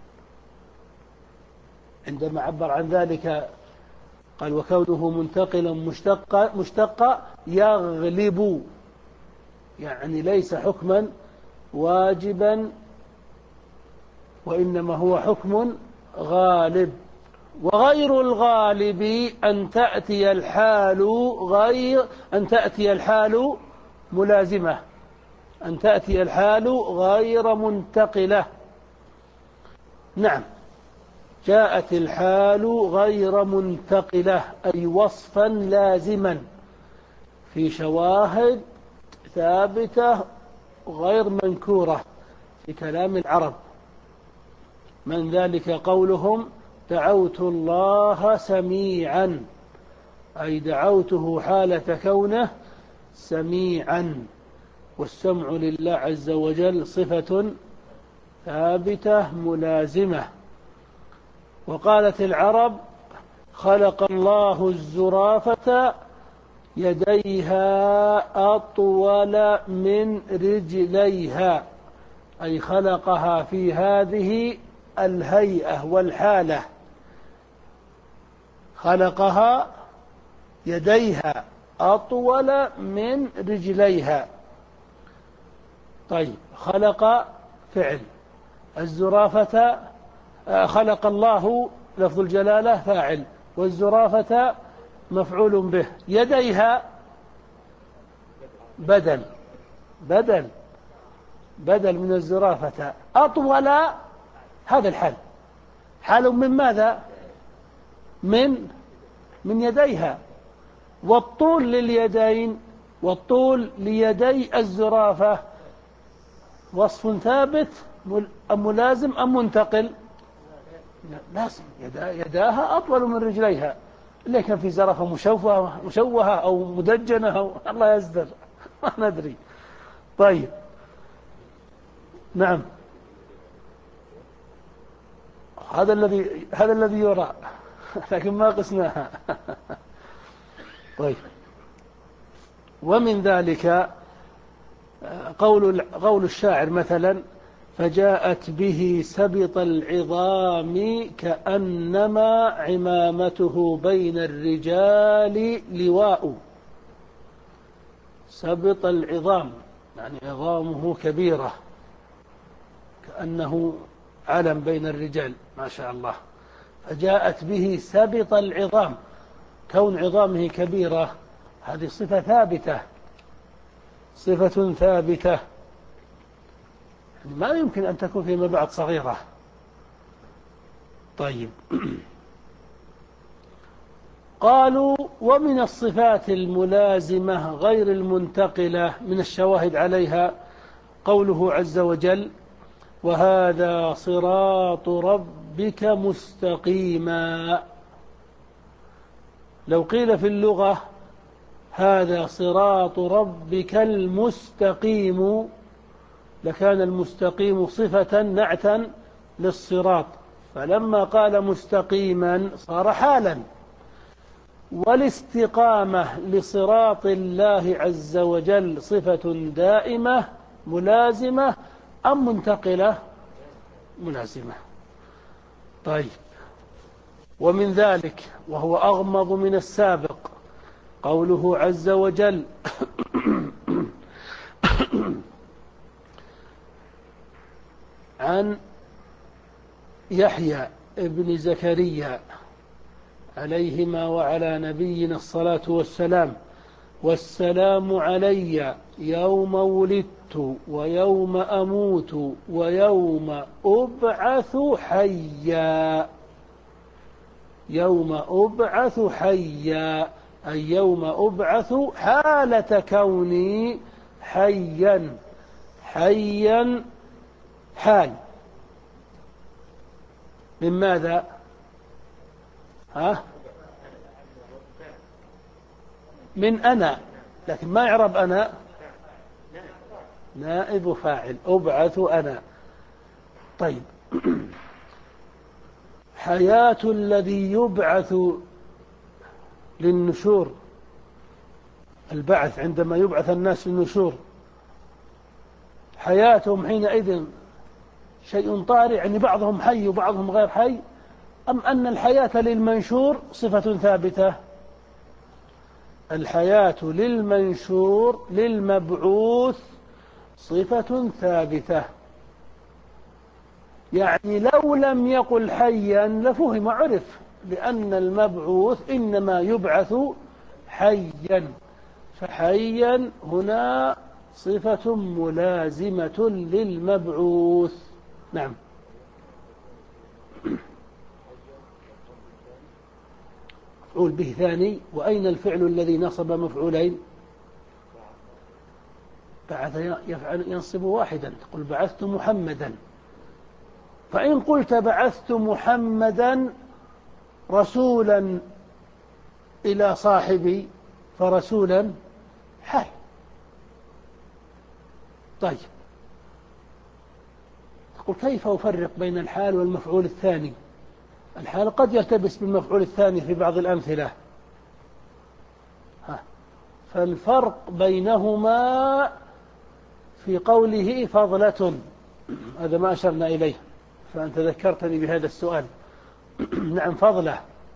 عندما عبر عن ذلك قال وكونه منتقلا مشتقا مشتقا يغلب، يعني ليس حكما واجبا وإنما هو حكم غالب. وغير الغالب أن تأتي الحال غير أن تأتي الحال ملازمة، أن تأتي الحال غير منتقلة. نعم، جاءت الحال غير منتقلة، أي وصفا لازما في شواهد ثابتة غير منكورة في كلام العرب. من ذلك قولهم دعوت الله سميعا، أي دعوته حالة كونه سميعا، والسمع لله عز وجل صفة ثابتة ملازمة. وقالت العرب خلق الله الزرافة يديها أطول من رجليها، أي خلقها في هذه الهيئة والحالة، خلقها يديها أطول من رجليها. طيب، خلق فعل، الزرافة خلق الله لفظ الجلالة فاعل، والزرافة مفعول به، يديها بدل بدل بدل من الزرافة، أطول، هذا الحال، حال من ماذا؟ من من يديها. والطول لليدين، والطول ليدي الزرافة وصف ثابت أم ملازم أم منتقل؟ لازم، يداها أطول من رجليها، اللي كان في زرافة مشوهة, مشوهة أو مدجنة أو الله يصدر ما ندري. طيب نعم، هذا الذي هذا الذي يرى لكن ما قسناها. طيب، ومن ذلك قول قول الشاعر مثلا: فجاءت به سبط العظام كأنما عمامته بين الرجال لواء. سبط العظام يعني عظامه كبيرة كأنه علم بين الرجال، ما شاء الله. فجاءت به سبط العظام، كون عظامه كبيرة هذه صفة ثابتة، صفة ثابتة ما يمكن أن تكون فيما بعد صغيرة. طيب قالوا: ومن الصفات الملازمة غير المنتقلة من الشواهد عليها قوله عز وجل: وهذا صراط ربك مستقيما. لو قيل في اللغة هذا صراط ربك المستقيم لكان المستقيم صفة نعتا للصراط، فلما قال مستقيما صار حالا. والاستقامة لصراط الله عز وجل صفة دائمة ملازمة أم منتقلة؟ ملازمة. طيب، ومن ذلك وهو أغمض من السابق قوله عز وجل: عن يحيى ابن زكريا عليهما وعلى نبينا الصلاة والسلام: والسلام علي يوم ولدت ويوم أموت ويوم أبعث حيا. يوم أبعث حيا أي يوم أبعث حالة كوني حيا. حيا حال من ماذا؟ ها؟ من أنا، لكن ما يعرب أنا، نائب فاعل، أبعث أنا. طيب حياة الذي يبعث للنشور، البعث عندما يبعث الناس للنشور، حياتهم حينئذ شيء طارئ، يعني بعضهم حي وبعضهم غير حي، أم أن الحياة للمنشور صفة ثابتة؟ الحياة للمنشور للمبعوث صفة ثابتة، يعني لو لم يقل حيا لفهم عرف، لأن المبعوث إنما يبعث حيا، فحيا هنا صفة ملازمة للمبعوث. نعم. مفعول به ثاني. وأين الفعل الذي نصب مفعولين؟ بعث يفعل ينصب واحدا، تقول بعثت محمدا. فإن قلت بعثت محمدا رسولا إلى صاحبي فرسولا حال. طيب تقول كيف أفرق بين الحال والمفعول الثاني؟ الحال قد يلتبس بالمفعول الثاني في بعض الأمثلة، ها. فالفرق بينهما في قوله فضلة، هذا ما أشرنا إليه فأنت ذكرتني بهذا السؤال. نعم، فضلة.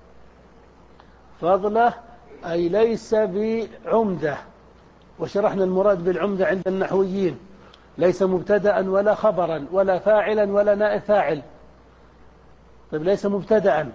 فضلة أي ليس بعمدة، وشرحنا المراد بالعمدة عند النحويين، ليس مبتدأ ولا خبرا ولا فاعلا ولا نائب فاعل. طيب ليس مبتدأ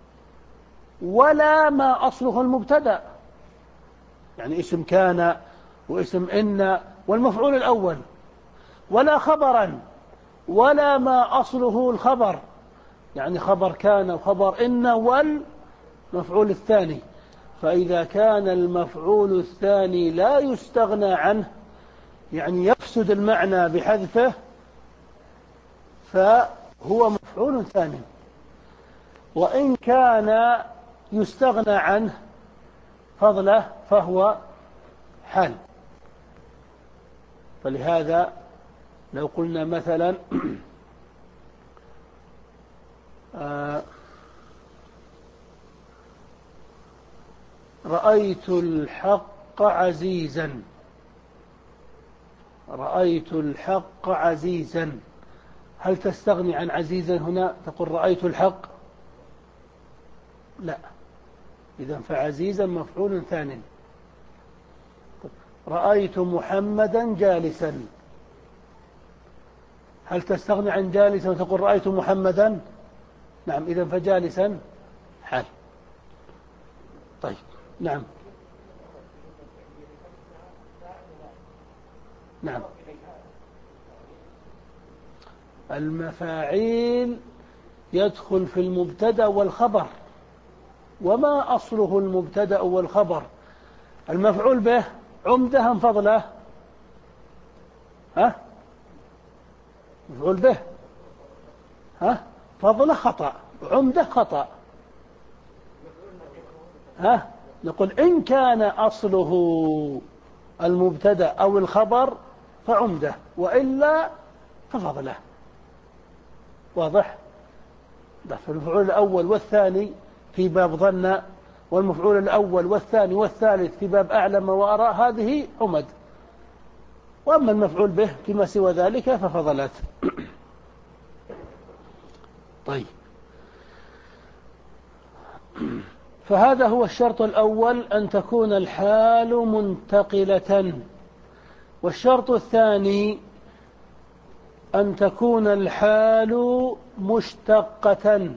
ولا ما أصله المبتدأ، يعني اسم كان واسم إن والمفعول الأول، ولا خبرا ولا ما أصله الخبر، يعني خبر كان وخبر إن والمفعول الثاني. فإذا كان المفعول الثاني لا يستغنى عنه، يعني يفسد المعنى بحذفه، فهو مفعول ثاني. وإن كان يستغنى عنه فضله فهو حال. فلهذا لو قلنا مثلا آه رأيت الحق عزيزا، رأيت الحق عزيزا، هل تستغني عن عزيزا هنا؟ تقول رأيت الحق؟ لا. إذن فعزيزا مفعول ثاني. رأيت محمدا جالسا، هل تستغني عن جالسا وتقول رأيت محمدا؟ نعم. إذن فجالسا حال. طيب نعم نعم. المفاعيل يدخل في المبتدأ والخبر، وما أصله المبتدأ والخبر؟ المفعول به عمده أم فضله؟ ها؟ مفعول به ها؟ فضله خطأ، عمده خطأ. ها؟ نقول إن كان أصله المبتدأ أو الخبر فعمده، وإلا ففضله. واضح؟ فالمفعول الأول والثاني في باب ظن، والمفعول الأول والثاني والثالث في باب أعلم وأرى، هذه عمد. وأما المفعول به فيما سوى ذلك ففضلات. طيب، فهذا هو الشرط الأول، أن تكون الحال منتقلة. والشرط الثاني أن تكون الحال مشتقة.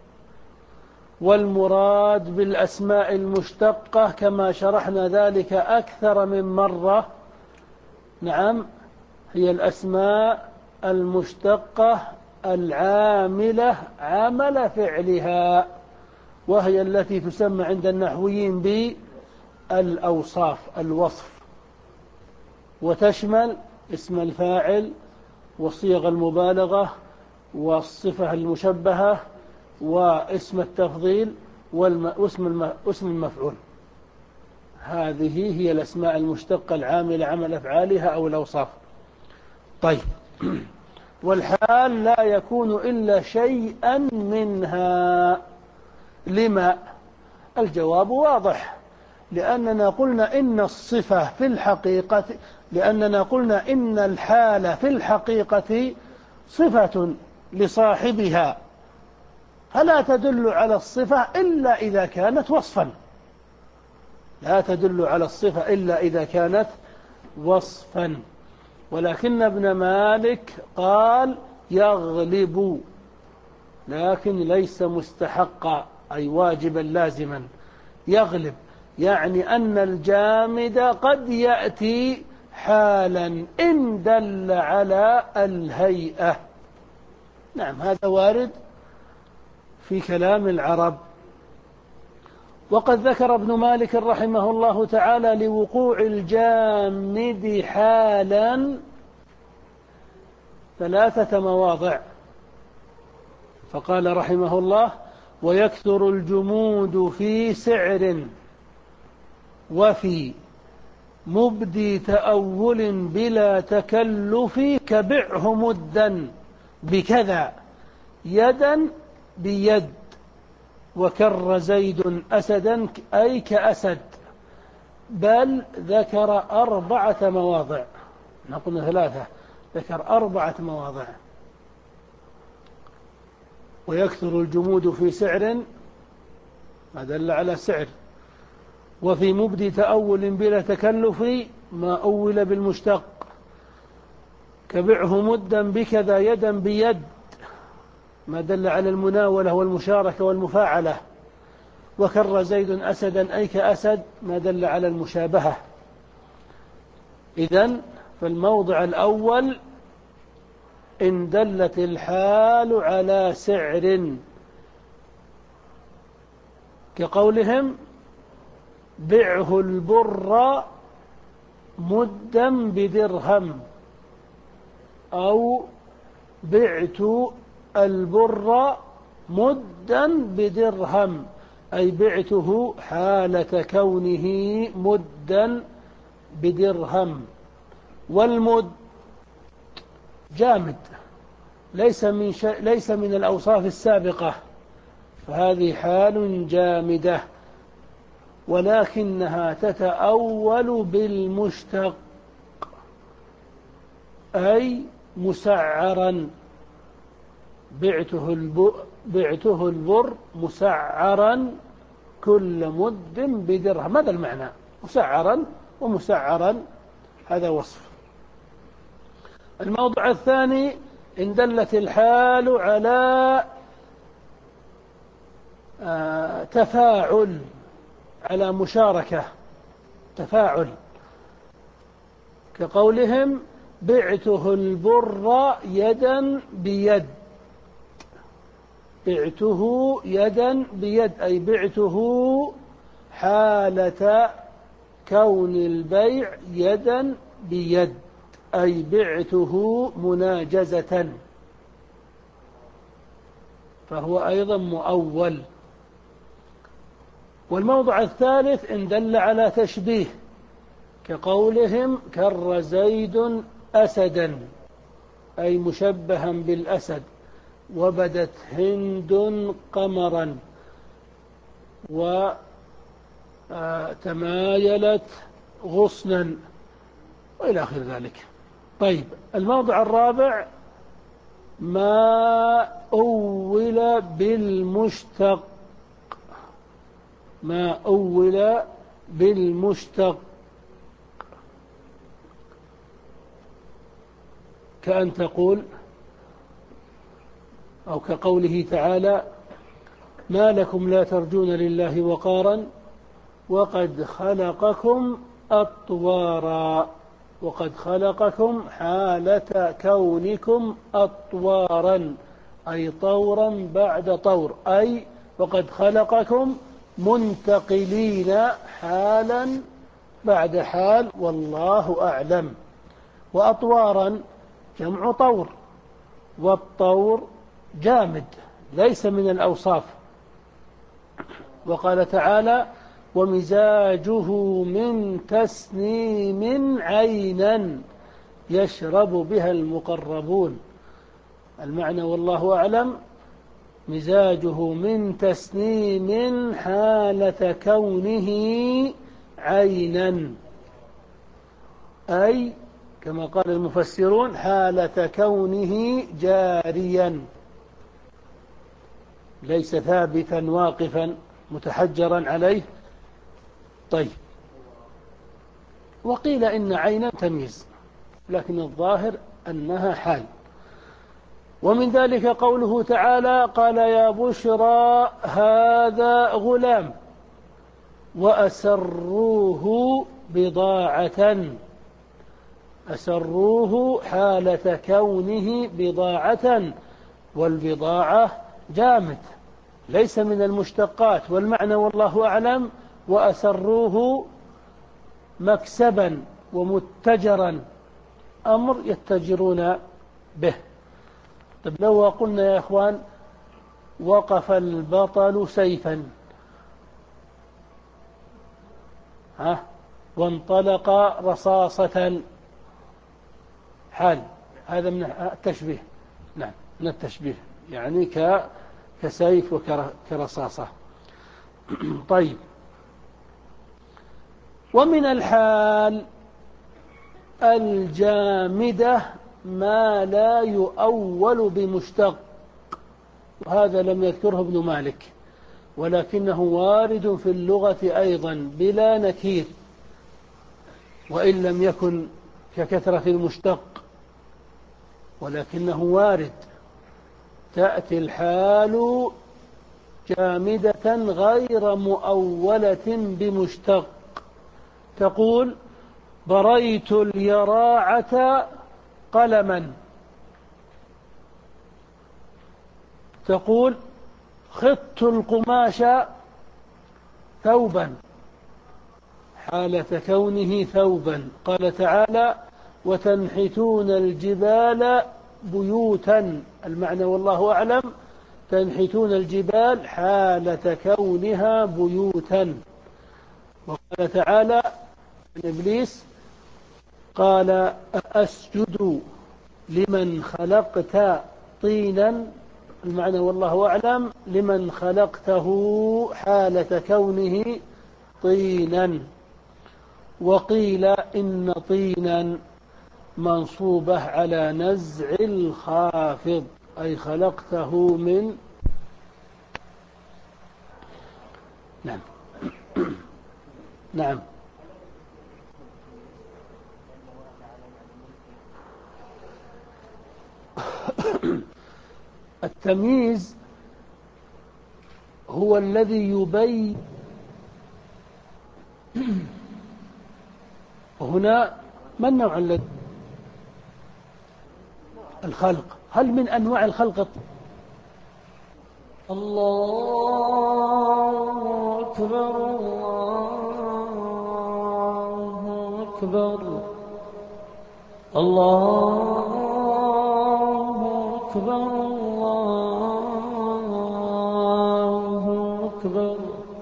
والمراد بالأسماء المشتقة كما شرحنا ذلك أكثر من مرة، نعم، هي الأسماء المشتقة العاملة عمل فعلها، وهي التي تسمى عند النحويين بالأوصاف، الوصف، وتشمل اسم الفاعل وصيغ المبالغة والصفة المشبهة واسم التفضيل واسم المفعول. هذه هي الأسماء المشتقة العاملة عمل أفعالها أو الأوصاف. طيب، والحال لا يكون إلا شيئا منها. لما؟ الجواب واضح، لأننا قلنا إن الصفة في الحقيقة لأننا قلنا إن الحال في الحقيقة صفة لصاحبها، فلا تدل على الصفة إلا إذا كانت وصفا. لا تدل على الصفة إلا إذا كانت وصفا. ولكن ابن مالك قال يغلب، لكن ليس مستحقا أي واجبا لازما. يغلب يعني أن الجامد قد يأتي حالا إن دل على الهيئة. نعم، هذا وارد في كلام العرب. وقد ذكر ابن مالك رحمه الله تعالى لوقوع الجامد حالا ثلاثة مواضع، فقال رحمه الله: ويكثر الجمود في سعر وفي مبدي تأول بلا تكلف كبعه مدا بكذا يدا بيد وكر زيد أسدا أي كأسد. بل ذكر أربعة مواضع، نقول ثلاثة، ذكر أربعة مواضع. ويكثر الجمود في سعر، ما دل على سعر. وفي مبدي تأول بلا تكلف، ما أول بالمشتق. كبعه مدا بكذا يدا بيد، ما دل على المناولة والمشاركة والمفاعلة. وكر زيد أسدا أي كأسد، ما دل على المشابهة. إذن فالموضع الأول إن دلت الحال على سعر، كقولهم: بعه البر مدا بدرهم، أو بعت البر مدا بدرهم. أي بعته حالة كونه مدا بدرهم. والمد جامد ليس من, ليس من الأوصاف السابقة، فهذه حال جامدة، ولكنها تتأول بالمشتق، أي مسعرا. بعته, الب... بعته البر مسعرا كل مد بدرهم، هذا المعنى، مسعرا ومسعرا، هذا وصف. الموضع الثاني إن دلت الحال على آه تفاعل، على مشاركة، تفاعل، كقولهم بعته البر يدا بيد. بعته يدا بيد أي بعته حالة كون البيع يدا بيد، أي بعته مناجزة، فهو أيضا مؤول. والموضع الثالث إن دل على تشبيه، كقولهم كر زيد أسدا، أي مشبها بالأسد. وبدت هند قمرا، وتمايلت غصنا، وإلى آخر ذلك. طيب، الموضع الرابع ما أول بالمشتق. ما أول بالمشتق، كأن تقول أو كقوله تعالى ما لكم لا ترجون لله وقارا وقد خلقكم أطوارا. وقد خلقكم حالة كونكم أطوارا، أي طورا بعد طور، أي وقد خلقكم منتقلين حالا بعد حال، والله أعلم. وأطوارا جمع طور، والطور جامد ليس من الأوصاف. وقال تعالى ومزاجه من تسنيم عينا يشرب بها المقربون. المعنى والله أعلم مزاجه من تسنيم حالة كونه عينا، أي كما قال المفسرون حالة كونه جاريا، ليس ثابتا واقفا متحجرا عليه. طيب، وقيل إن عينا تمييز، لكن الظاهر أنها حال. ومن ذلك قوله تعالى قال يا بشرى هذا غلام وأسروه بضاعة. أسروه حالة كونه بضاعة، والبضاعة جامد ليس من المشتقات. والمعنى والله أعلم وأسروه مكسبا ومتجرا، أمر يتجرون به. طيب، لو قلنا يا إخوان وقف البطل سيفا ها وانطلق رصاصة، حال، هذا من التشبيه. نعم، من التشبيه، يعني كسيف وكرصاصة. طيب، ومن الحال الجامدة ما لا يؤول بمشتق، وهذا لم يذكره ابن مالك، ولكنه وارد في اللغة أيضا بلا نكير، وإن لم يكن ككثرة المشتق، ولكنه وارد. تأتي الحال جامدة غير مؤولة بمشتق، تقول بريت اليراعة قلما، تقول خط القماش ثوبا، حالة كونه ثوبا. قال تعالى وتنحتون الجبال بيوتا. المعنى والله أعلم تنحتون الجبال حالة كونها بيوتا. وقال تعالى عن إبليس قال أسجد لمن خلقت طينا، المعنى والله أعلم لمن خلقته حالة كونه طينا. وقيل إن طينا منصوبة على نزع الخافض، أي خلقته من نعم نعم التمييز هو الذي يبين. هنا ما النوع الذي الخلق؟ هل من أنواع الخلق الله أكبر الله أكبر الله أكبر الله أكبر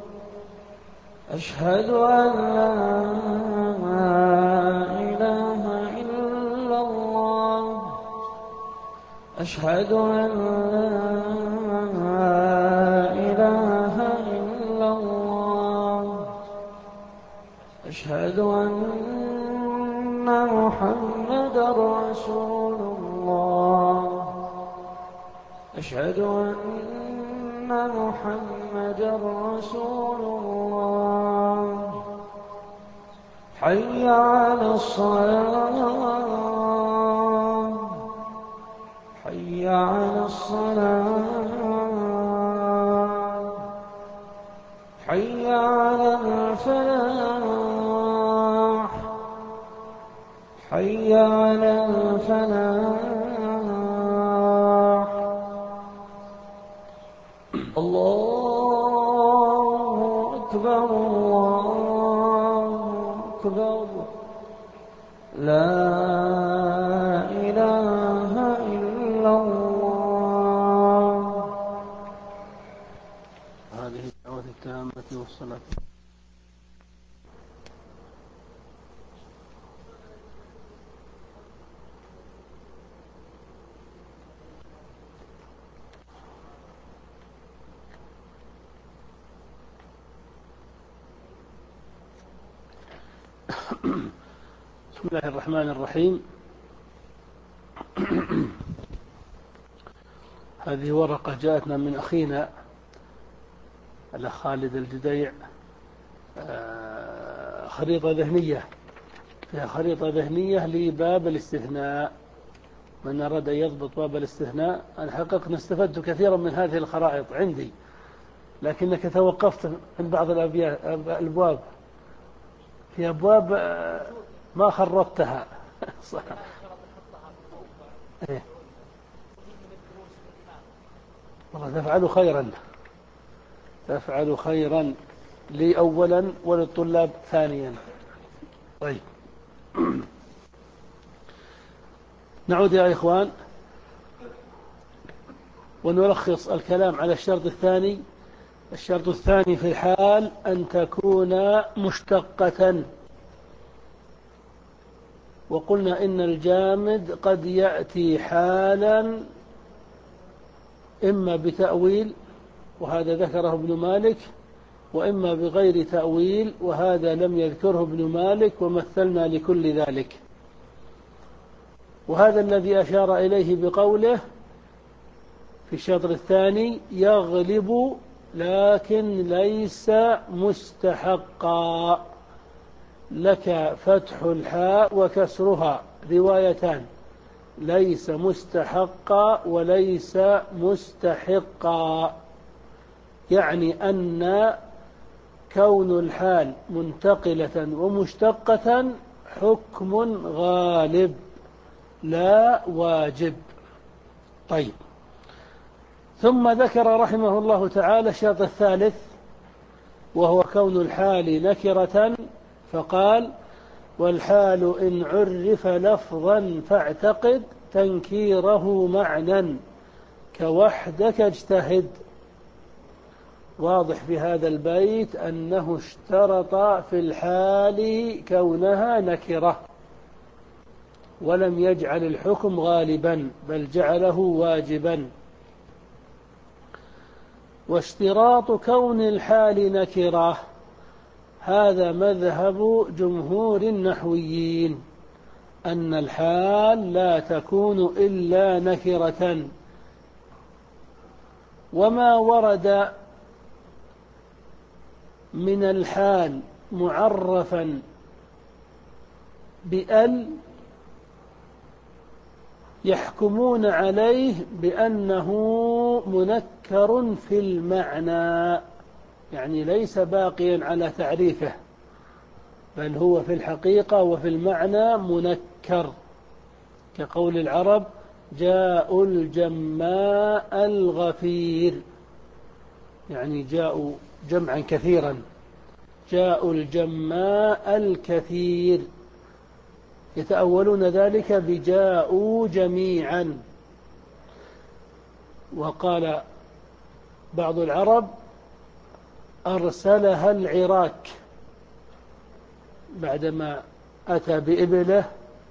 أشهد أن لا إله إلا الله أشهد أن لا إله إلا الله أشهد أن محمدا رسول الله أشهد أن محمدا رسول الله حي على الصلاة حي على الصلاة حي على الفلاح حي على الفلاح الله أكبر الله أكبر لا إله إلا الله. هذه الدعوة التامة والصلاة. بسم الله الرحمن الرحيم. هذه ورقة جاءتنا من أخينا الأخ خالد الجديع، خريطة ذهنية، فيها خريطة ذهنية لباب الاستثناء. من أراد أن يضبط باب الاستثناء، أنا حققنا استفدت كثيرا من هذه الخرائط عندي، لكنك توقفت عند بعض الأبواب، في أبواب ما خرطتها. صح. إيه. والله تفعل خيرا، تفعل خيرا لي أولا وللطلاب ثانيا. طيب نعود يا إخوان ونلخص الكلام على الشرط الثاني. الشرط الثاني في الحال أن تكون مشتقة، وقلنا إن الجامد قد يأتي حالا إما بتأويل، وهذا ذكره ابن مالك، وإما بغير تأويل، وهذا لم يذكره ابن مالك، ومثلنا لكل ذلك. وهذا الذي أشار إليه بقوله في الشطر الثاني يغلب لكن ليس مستحقا. لك فتح الحاء وكسرها روايتان، ليس مستحقا وليس مستحقا، يعني أن كون الحال منتقلة ومشتقة حكم غالب لا واجب. طيب، ثم ذكر رحمه الله تعالى الشرط الثالث، وهو كون الحال نكرة، فقال والحال إن عرف لفظا فاعتقد تنكيره معنى كوحدك اجتهد. واضح في هذا البيت أنه اشترط في الحال كونها نكرة، ولم يجعل الحكم غالبا بل جعله واجبا. واشتراط كون الحال نكرة هذا مذهب جمهور النحويين، أن الحال لا تكون إلا نكرة. وما ورد من الحال معرفا بأل يحكمون عليه بأنه منكر في المعنى، يعني ليس باقيا على تعريفه، بل هو في الحقيقة وفي المعنى منكر، كقول العرب جاء الجماء الغفير، يعني جاءوا جمعا كثيرا، جاء الجماء الكثير، يتأولون ذلك بجاءوا جميعا. وقال بعض العرب أرسلها العراك بعدما أتى بإبله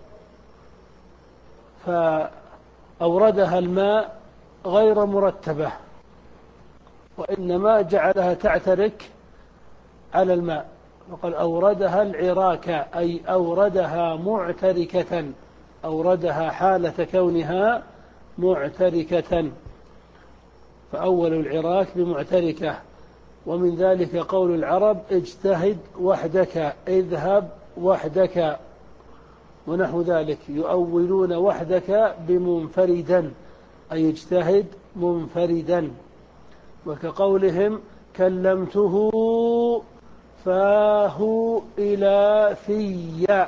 فأوردها الماء غير مرتبة، وإنما جعلها تعترك على الماء، وقال أوردها العراك أي أوردها معتركة، أوردها حالة كونها معتركة، فأول العراك بمعتركة. ومن ذلك قول العرب اجتهد وحدك، اذهب وحدك، ونحو ذلك، يؤولون وحدك بمنفردا أي اجتهد منفردا. وكقولهم كلمته فاه إلى في،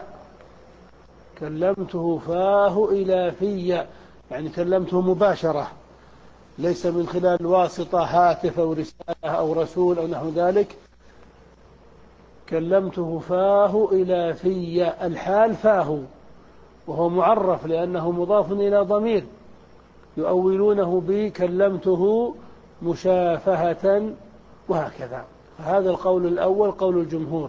كلمته فاه إلى في، يعني كلمته مباشرة، ليس من خلال واسطة هاتف أو رسالة أو رسول أو نحو ذلك. كلمته فاه إلى في، الحال فاه، وهو معرف لأنه مضاف إلى ضمير، يؤولونه بكلمته مشافهة وهكذا. هذا القول الأول قول الجمهور.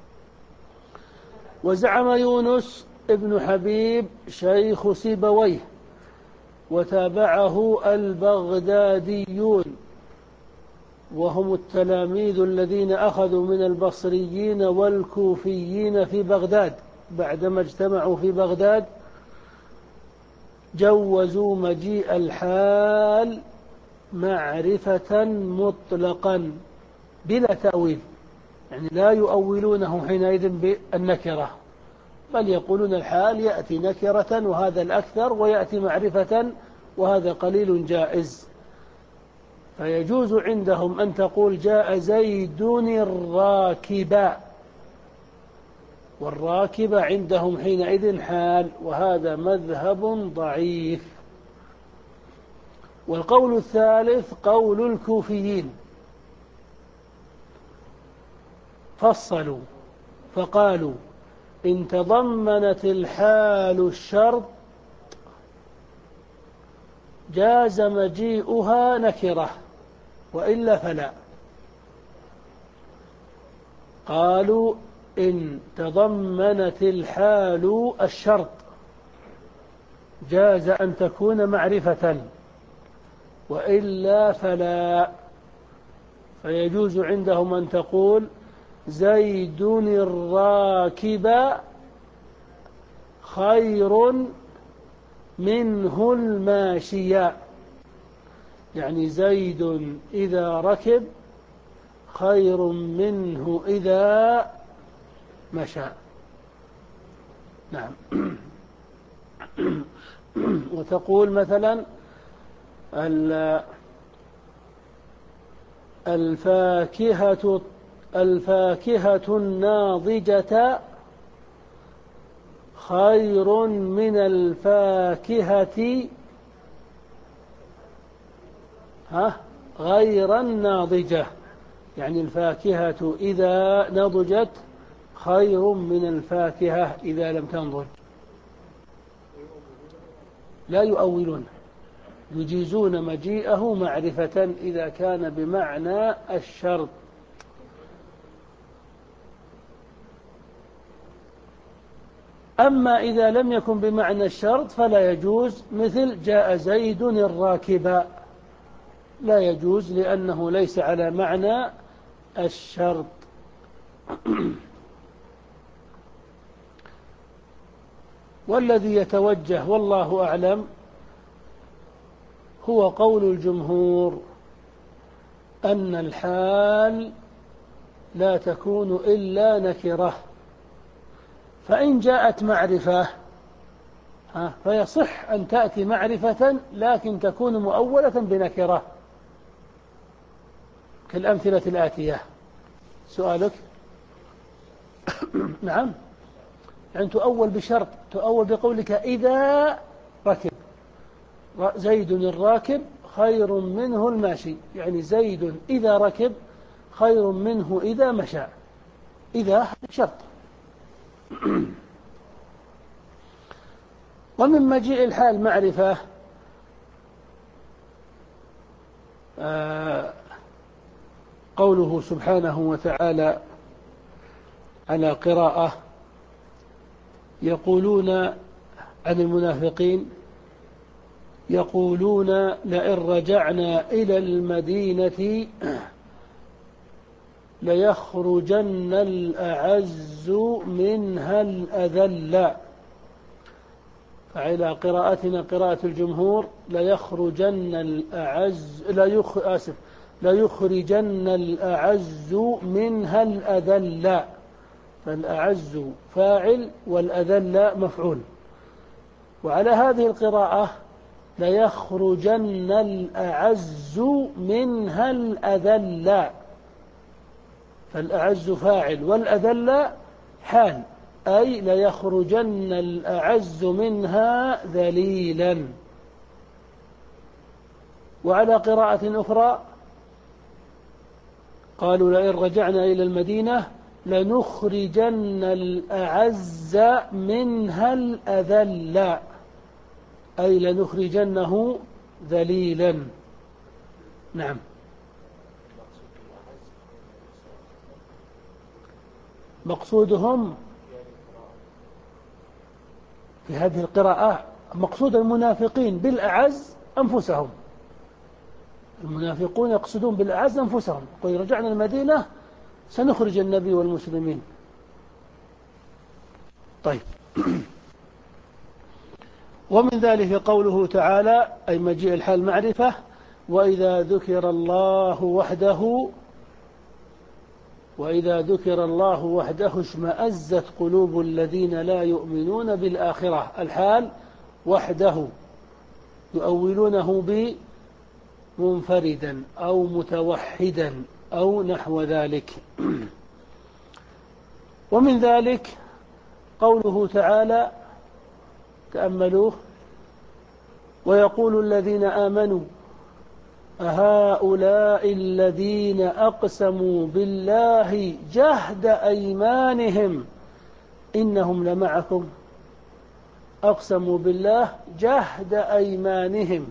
وزعم يونس ابن حبيب شيخ سيبويه وتابعه البغداديون، وهم التلاميذ الذين أخذوا من البصريين والكوفيين في بغداد، بعدما اجتمعوا في بغداد جوزوا مجيء الحال معرفة مطلقا بلا تأويل، يعني لا يؤولونه حينئذ بالنكرة، بل يقولون الحال يأتي نكرة وهذا الأكثر، ويأتي معرفة وهذا قليل جائز. فيجوز عندهم أن تقول جاء زيد الراكب، والراكب عندهم حينئذ حال، وهذا مذهب ضعيف. والقول الثالث قول الكوفيين، فصلوا فقالوا إن تضمنت الحال الشرط جاز مجيئها نكرة، وإلا فلا. قالوا إن تضمنت الحال الشرط جاز أن تكون معرفة، وإلا فلا. فيجوز عندهم أن تقول زيد الراكب خير منه الماشي، يعني زيد إذا ركب خير منه إذا مشى. نعم. وتقول مثلا الفاكهة الفاكهة الناضجة خير من الفاكهة ها غير الناضجة، يعني الفاكهة إذا نضجت خير من الفاكهة إذا لم تنضج. لا يؤولون، يجيزون مجيئه معرفة إذا كان بمعنى الشرط. أما إذا لم يكن بمعنى الشرط فلا يجوز، مثل جاء زيد الراكب، لا يجوز لأنه ليس على معنى الشرط. والذي يتوجه والله أعلم هو قول الجمهور أن الحال لا تكون إلا نكرة، فإن جاءت معرفة فيصح أن تأتي معرفة لكن تكون مؤولة بنكرة كالأمثلة الآتية. سؤالك؟ نعم، يعني تؤول بشرط، تؤول بقولك إذا ركب، زيد الراكب خير منه الماشي، يعني زيد إذا ركب خير منه إذا مشى، إذا شرط. ومن مجيء الحال معرفة آه قوله سبحانه وتعالى على قراءة يقولون عن المنافقين يقولون لئن رجعنا إلى المدينة ليخرجن الأعز منها الأذل، فعلى قراءتنا قراءة الجمهور ليخرجن الأعز لا يخ... آسف ليخرجن الأعز منها الأذل، فالأعز فاعل والأذل مفعول. وعلى هذه القراءة ليخرجن الأعز منها الأذل، فالأعز فاعل والأذل حال، أي ليخرجن الأعز منها ذليلا. وعلى قراءة أخرى قالوا لئن رجعنا إلى المدينة لنخرجن الأعز منها الأذل، أي لنخرجنه ذليلا. نعم. مقصودهم في هذه القراءة مقصود المنافقين بالأعز أنفسهم، المنافقون يقصدون بالأعز أنفسهم، قل رجعنا المدينة سنخرج النبي والمسلمين. طيب. ومن ذلك قوله تعالى أي مجيء الحال معرفة وإذا ذكر الله وحده وإذا ذكر الله وحده اشمأزت قلوب الذين لا يؤمنون بالآخرة، الحال وحده يؤولونه بمنفردا أو متوحدا أو نحو ذلك. ومن ذلك قوله تعالى تأملوه ويقول الذين آمنوا أهؤلاء الذين أقسموا بالله جهد أيمانهم إنهم لمعكم، أقسموا بالله جهد أيمانهم،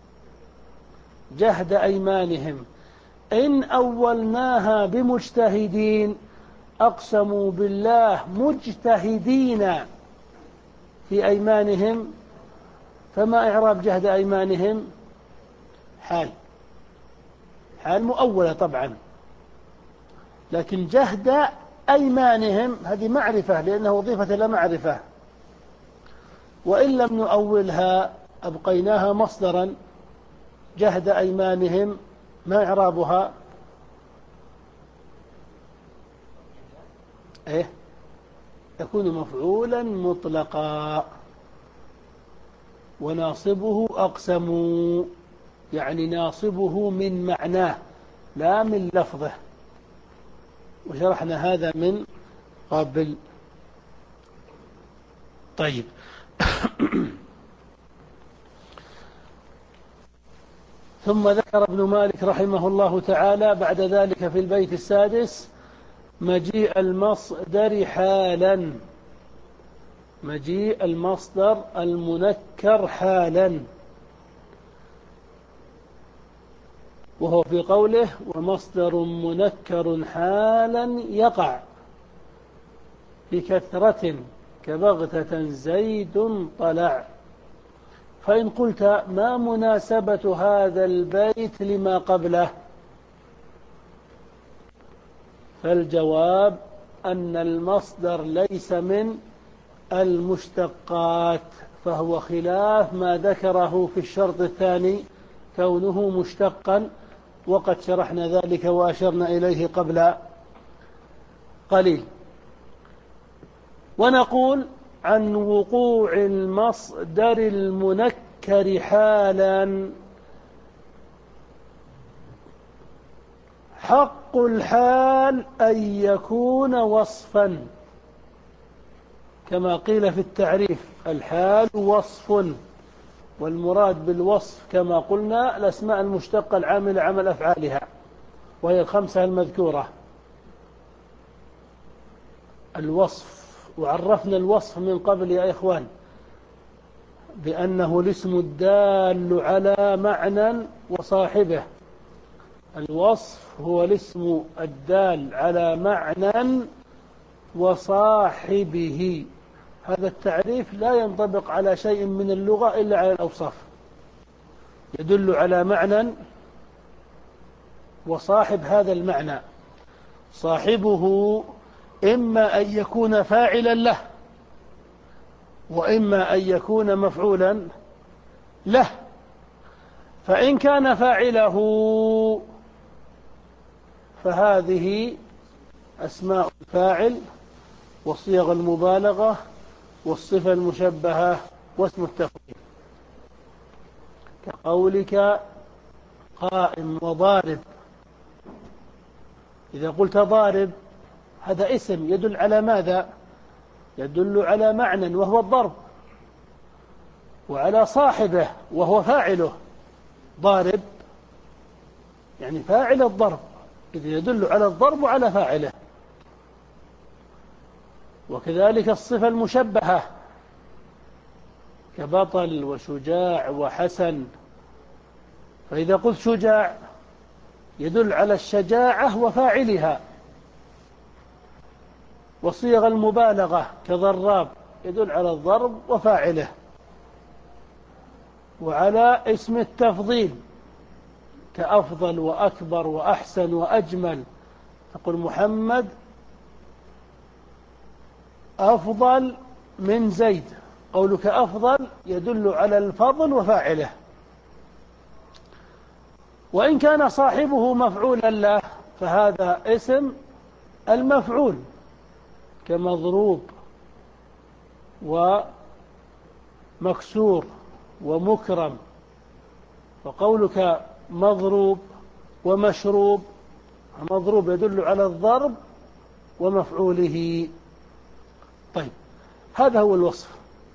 جهد أيمانهم إن أولناها بمجتهدين، أقسموا بالله مجتهدين في أيمانهم، فما إعراب جهد أيمانهم؟ حال، حال مؤولة طبعا، لكن جهد أيمانهم هذه معرفة لأنه وظيفة لا معرفة، وإن لم نؤولها أبقيناها مصدرا. جهد أيمانهم ما إعرابها؟ إيه؟ يكون مفعولا مطلقا، وناصبه أقسموا، يعني ناصبه من معناه لا من لفظه، وشرحنا هذا من قبل. طيب. ثم ذكر ابن مالك رحمه الله تعالى بعد ذلك في البيت السادس مجيء المصدر حالا، مجيء المصدر المنكر حالا، وهو في قوله ومصدر منكر حالا يقع بكثرة كبغتة زيد طلع. فإن قلت ما مناسبة هذا البيت لما قبله؟ فالجواب أن المصدر ليس من المشتقات، فهو خلاف ما ذكره في الشرط الثاني كونه مشتقا، وقد شرحنا ذلك وأشرنا إليه قبل قليل. ونقول عن وقوع المصدر المنكر حالا: حق الحال أن يكون وصفا، كما قيل في التعريف الحال وصف، والمراد بالوصف كما قلنا الأسماء المشتقة العاملة عمل أفعالها، وهي الخمسة المذكورة. الوصف، وعرفنا الوصف من قبل يا إخوان بأنه الاسم الدال على معنى وصاحبه. الوصف هو الاسم الدال على معنى وصاحبه. هذا التعريف لا ينطبق على شيء من اللغة إلا على الأوصاف، يدل على معنى وصاحب هذا المعنى. صاحبه إما أن يكون فاعلا له، وإما أن يكون مفعولا له. فإن كان فاعله فهذه أسماء الفاعل وصيغ المبالغة والصفة المشبهة واسم التفضيل، كقولك قائم وضارب. إذا قلت ضارب هذا اسم يدل على ماذا؟ يدل على معنى وهو الضرب، وعلى صاحبه وهو فاعله. ضارب يعني فاعل الضرب، إذ يدل على الضرب وعلى فاعله. وكذلك الصفة المشبهة كبطل وشجاع وحسن. فإذا قلت شجاع يدل على الشجاعة وفاعلها. وصيغ المبالغة كضراب يدل على الضرب وفاعله. وعلى اسم التفضيل كأفضل وأكبر وأحسن وأجمل، تقول محمد أفضل من زيد. قولك أفضل يدل على الفضل وفاعله. وإن كان صاحبه مفعولا له فهذا اسم المفعول كمضروب ومكسور ومكرم. وقولك مضروب ومشروب، مضروب يدل على الضرب ومفعوله. طيب، هذا هو الوصف.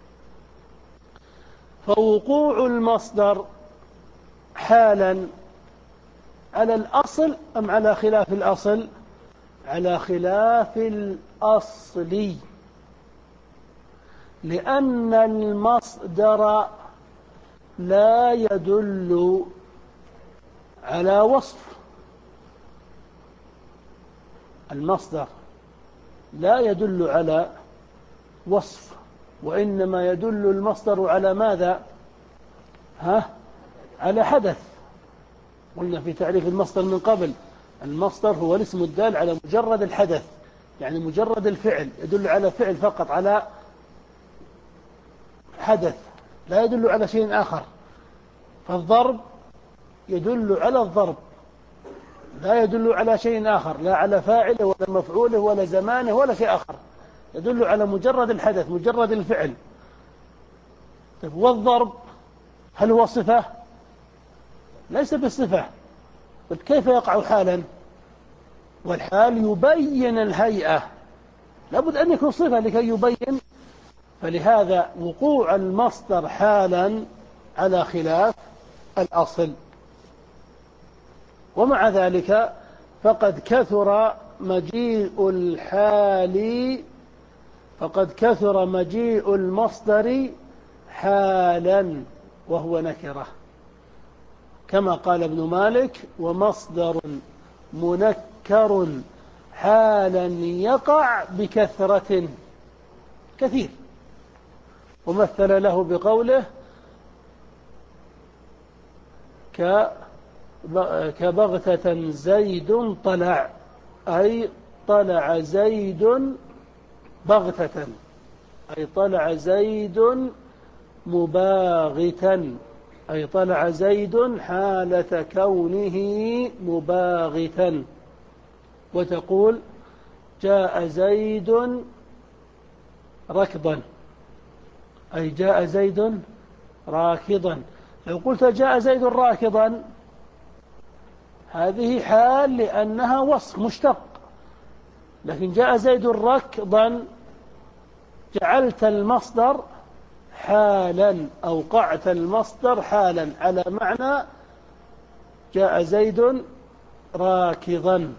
فوقوع المصدر حالا على الأصل أم على خلاف الأصل؟ على خلاف الأصل، لأن المصدر لا يدل على وصف. المصدر لا يدل على وصف، وإنما يدل المصدر على ماذا؟ ها؟ على حدث. قلنا في تعريف المصدر من قبل المصدر هو الاسم الدال على مجرد الحدث، يعني مجرد الفعل، يدل على فعل فقط، على حدث، لا يدل على شيء آخر. فالضرب يدل على الضرب، لا يدل على شيء آخر، لا على فاعله ولا مفعوله ولا زمانه ولا شيء آخر، يدل على مجرد الحدث، مجرد الفعل. طيب، والضرب هل هو صفة؟ ليس بالصفة. كيف يقع حالا؟ والحال يبين الهيئة، لابد أن يكون صفة لكي يبين. فلهذا وقوع المصدر حالا على خلاف الأصل. ومع ذلك فقد كثر مجيء الحال فقد كثر مجيء المصدر حالا وهو نكرة. كما قال ابن مالك: ومصدر منكر حالا يقع بكثرة كثير. ومثل له بقوله: كبغتة زيد طلع، أي طلع زيد بغتة، أي طلع زيد مباغتا، أي طلع زيد حالة كونه مباغتا. وتقول: جاء زيد ركضا، أي جاء زيد راكضا. لو قلت جاء زيد راكضا هذه حال لأنها وصف مشتق، لكن جاء زيد ركضا جعلت المصدر حالا، أوقعت المصدر حالا على معنى جاء زيد راكضا.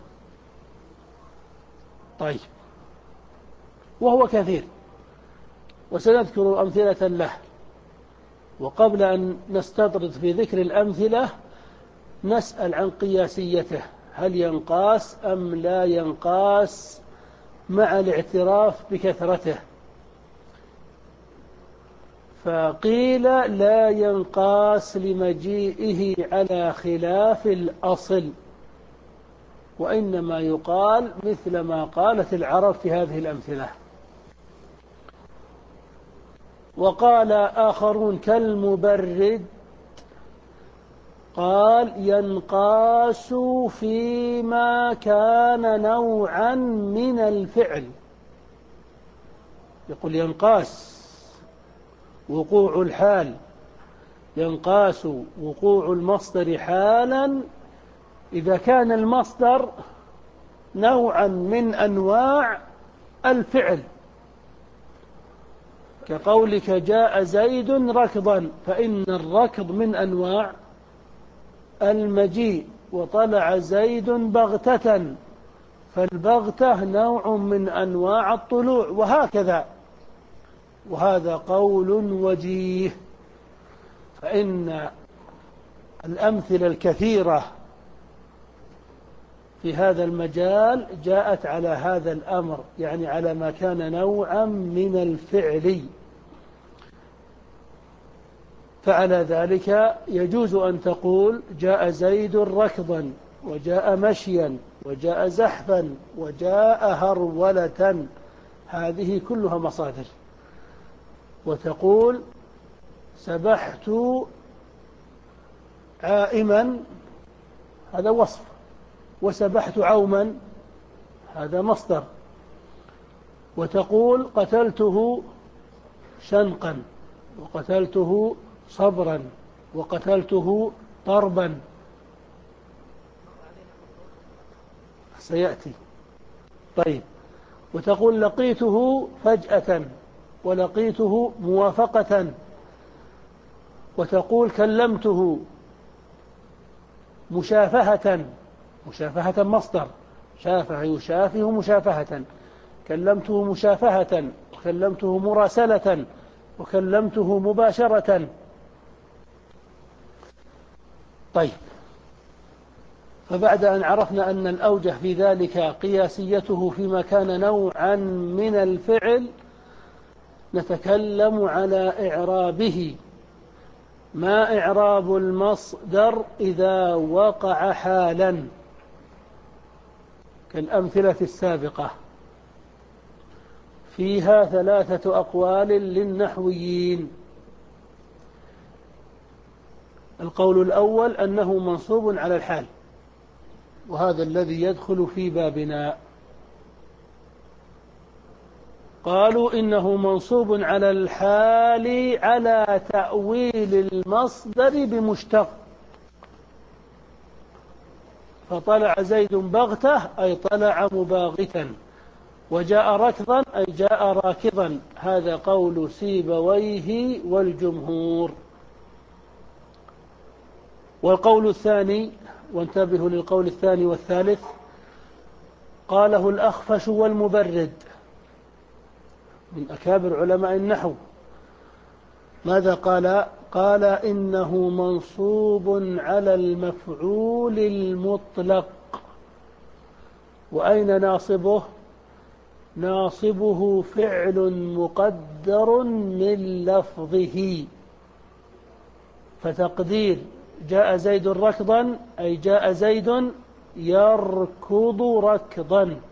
طيب، وهو كثير وسنذكر أمثلة له. وقبل أن نستطرد في ذكر الأمثلة نسأل عن قياسيته، هل ينقاس أم لا ينقاس مع الاعتراف بكثرته؟ فقيل لا ينقاس لمجيئه على خلاف الأصل، وإنما يقال مثل ما قالت العرب في هذه الأمثلة. وقال آخرون كالمبرد، قال: ينقاس فيما كان نوعا من الفعل. يقول ينقاس وقوع الحال، ينقاس وقوع المصدر حالا إذا كان المصدر نوعا من أنواع الفعل، كقولك جاء زيد ركضا، فإن الركض من أنواع المجيء، وطلع زيد بغتة، فالبغتة نوع من أنواع الطلوع، وهكذا. وهذا قول وجيه، فإن الأمثلة الكثيرة في هذا المجال جاءت على هذا الأمر، يعني على ما كان نوعا من الفعل. فعلى ذلك يجوز أن تقول جاء زيد ركضا، وجاء مشيا، وجاء زحفا، وجاء هرولة، هذه كلها مصادر. وتقول سبحت عائما، هذا وصف، وسبحت عوما هذا مصدر. وتقول قتلته شنقا، وقتلته صبرا، وقتلته طربا، سيأتي. طيب، وتقول لقيته فجأة، ولقيته موافقة. وتقول كلمته مشافهة، مشافهة مصدر، شافه يشافه مشافهة، كلمته مشافهة، وكلمته مراسلة، وكلمته مباشرة. طيب، فبعد أن عرفنا أن الأوجه في ذلك قياسيته فيما كان نوعا من الفعل، نتكلم على إعرابه. ما إعراب المصدر إذا وقع حالا كالأمثلة السابقة؟ فيها ثلاثة أقوال للنحويين. القول الأول أنه منصوب على الحال، وهذا الذي يدخل في بابنا. قالوا إنه منصوب على الحال على تأويل المصدر بمشتق، فطلع زيد بغتة أي طلع مباغتا، وجاء ركضا أي جاء راكضا. هذا قول سيبويه والجمهور. والقول الثاني، وانتبهوا للقول الثاني والثالث، قاله الأخفش والمبرد من أكابر علماء النحو. ماذا قال؟ قال إنه منصوب على المفعول المطلق. وأين ناصبه؟ ناصبه فعل مقدر من لفظه، فتقدير جاء زيد ركضا أي جاء زيد يركض ركضا.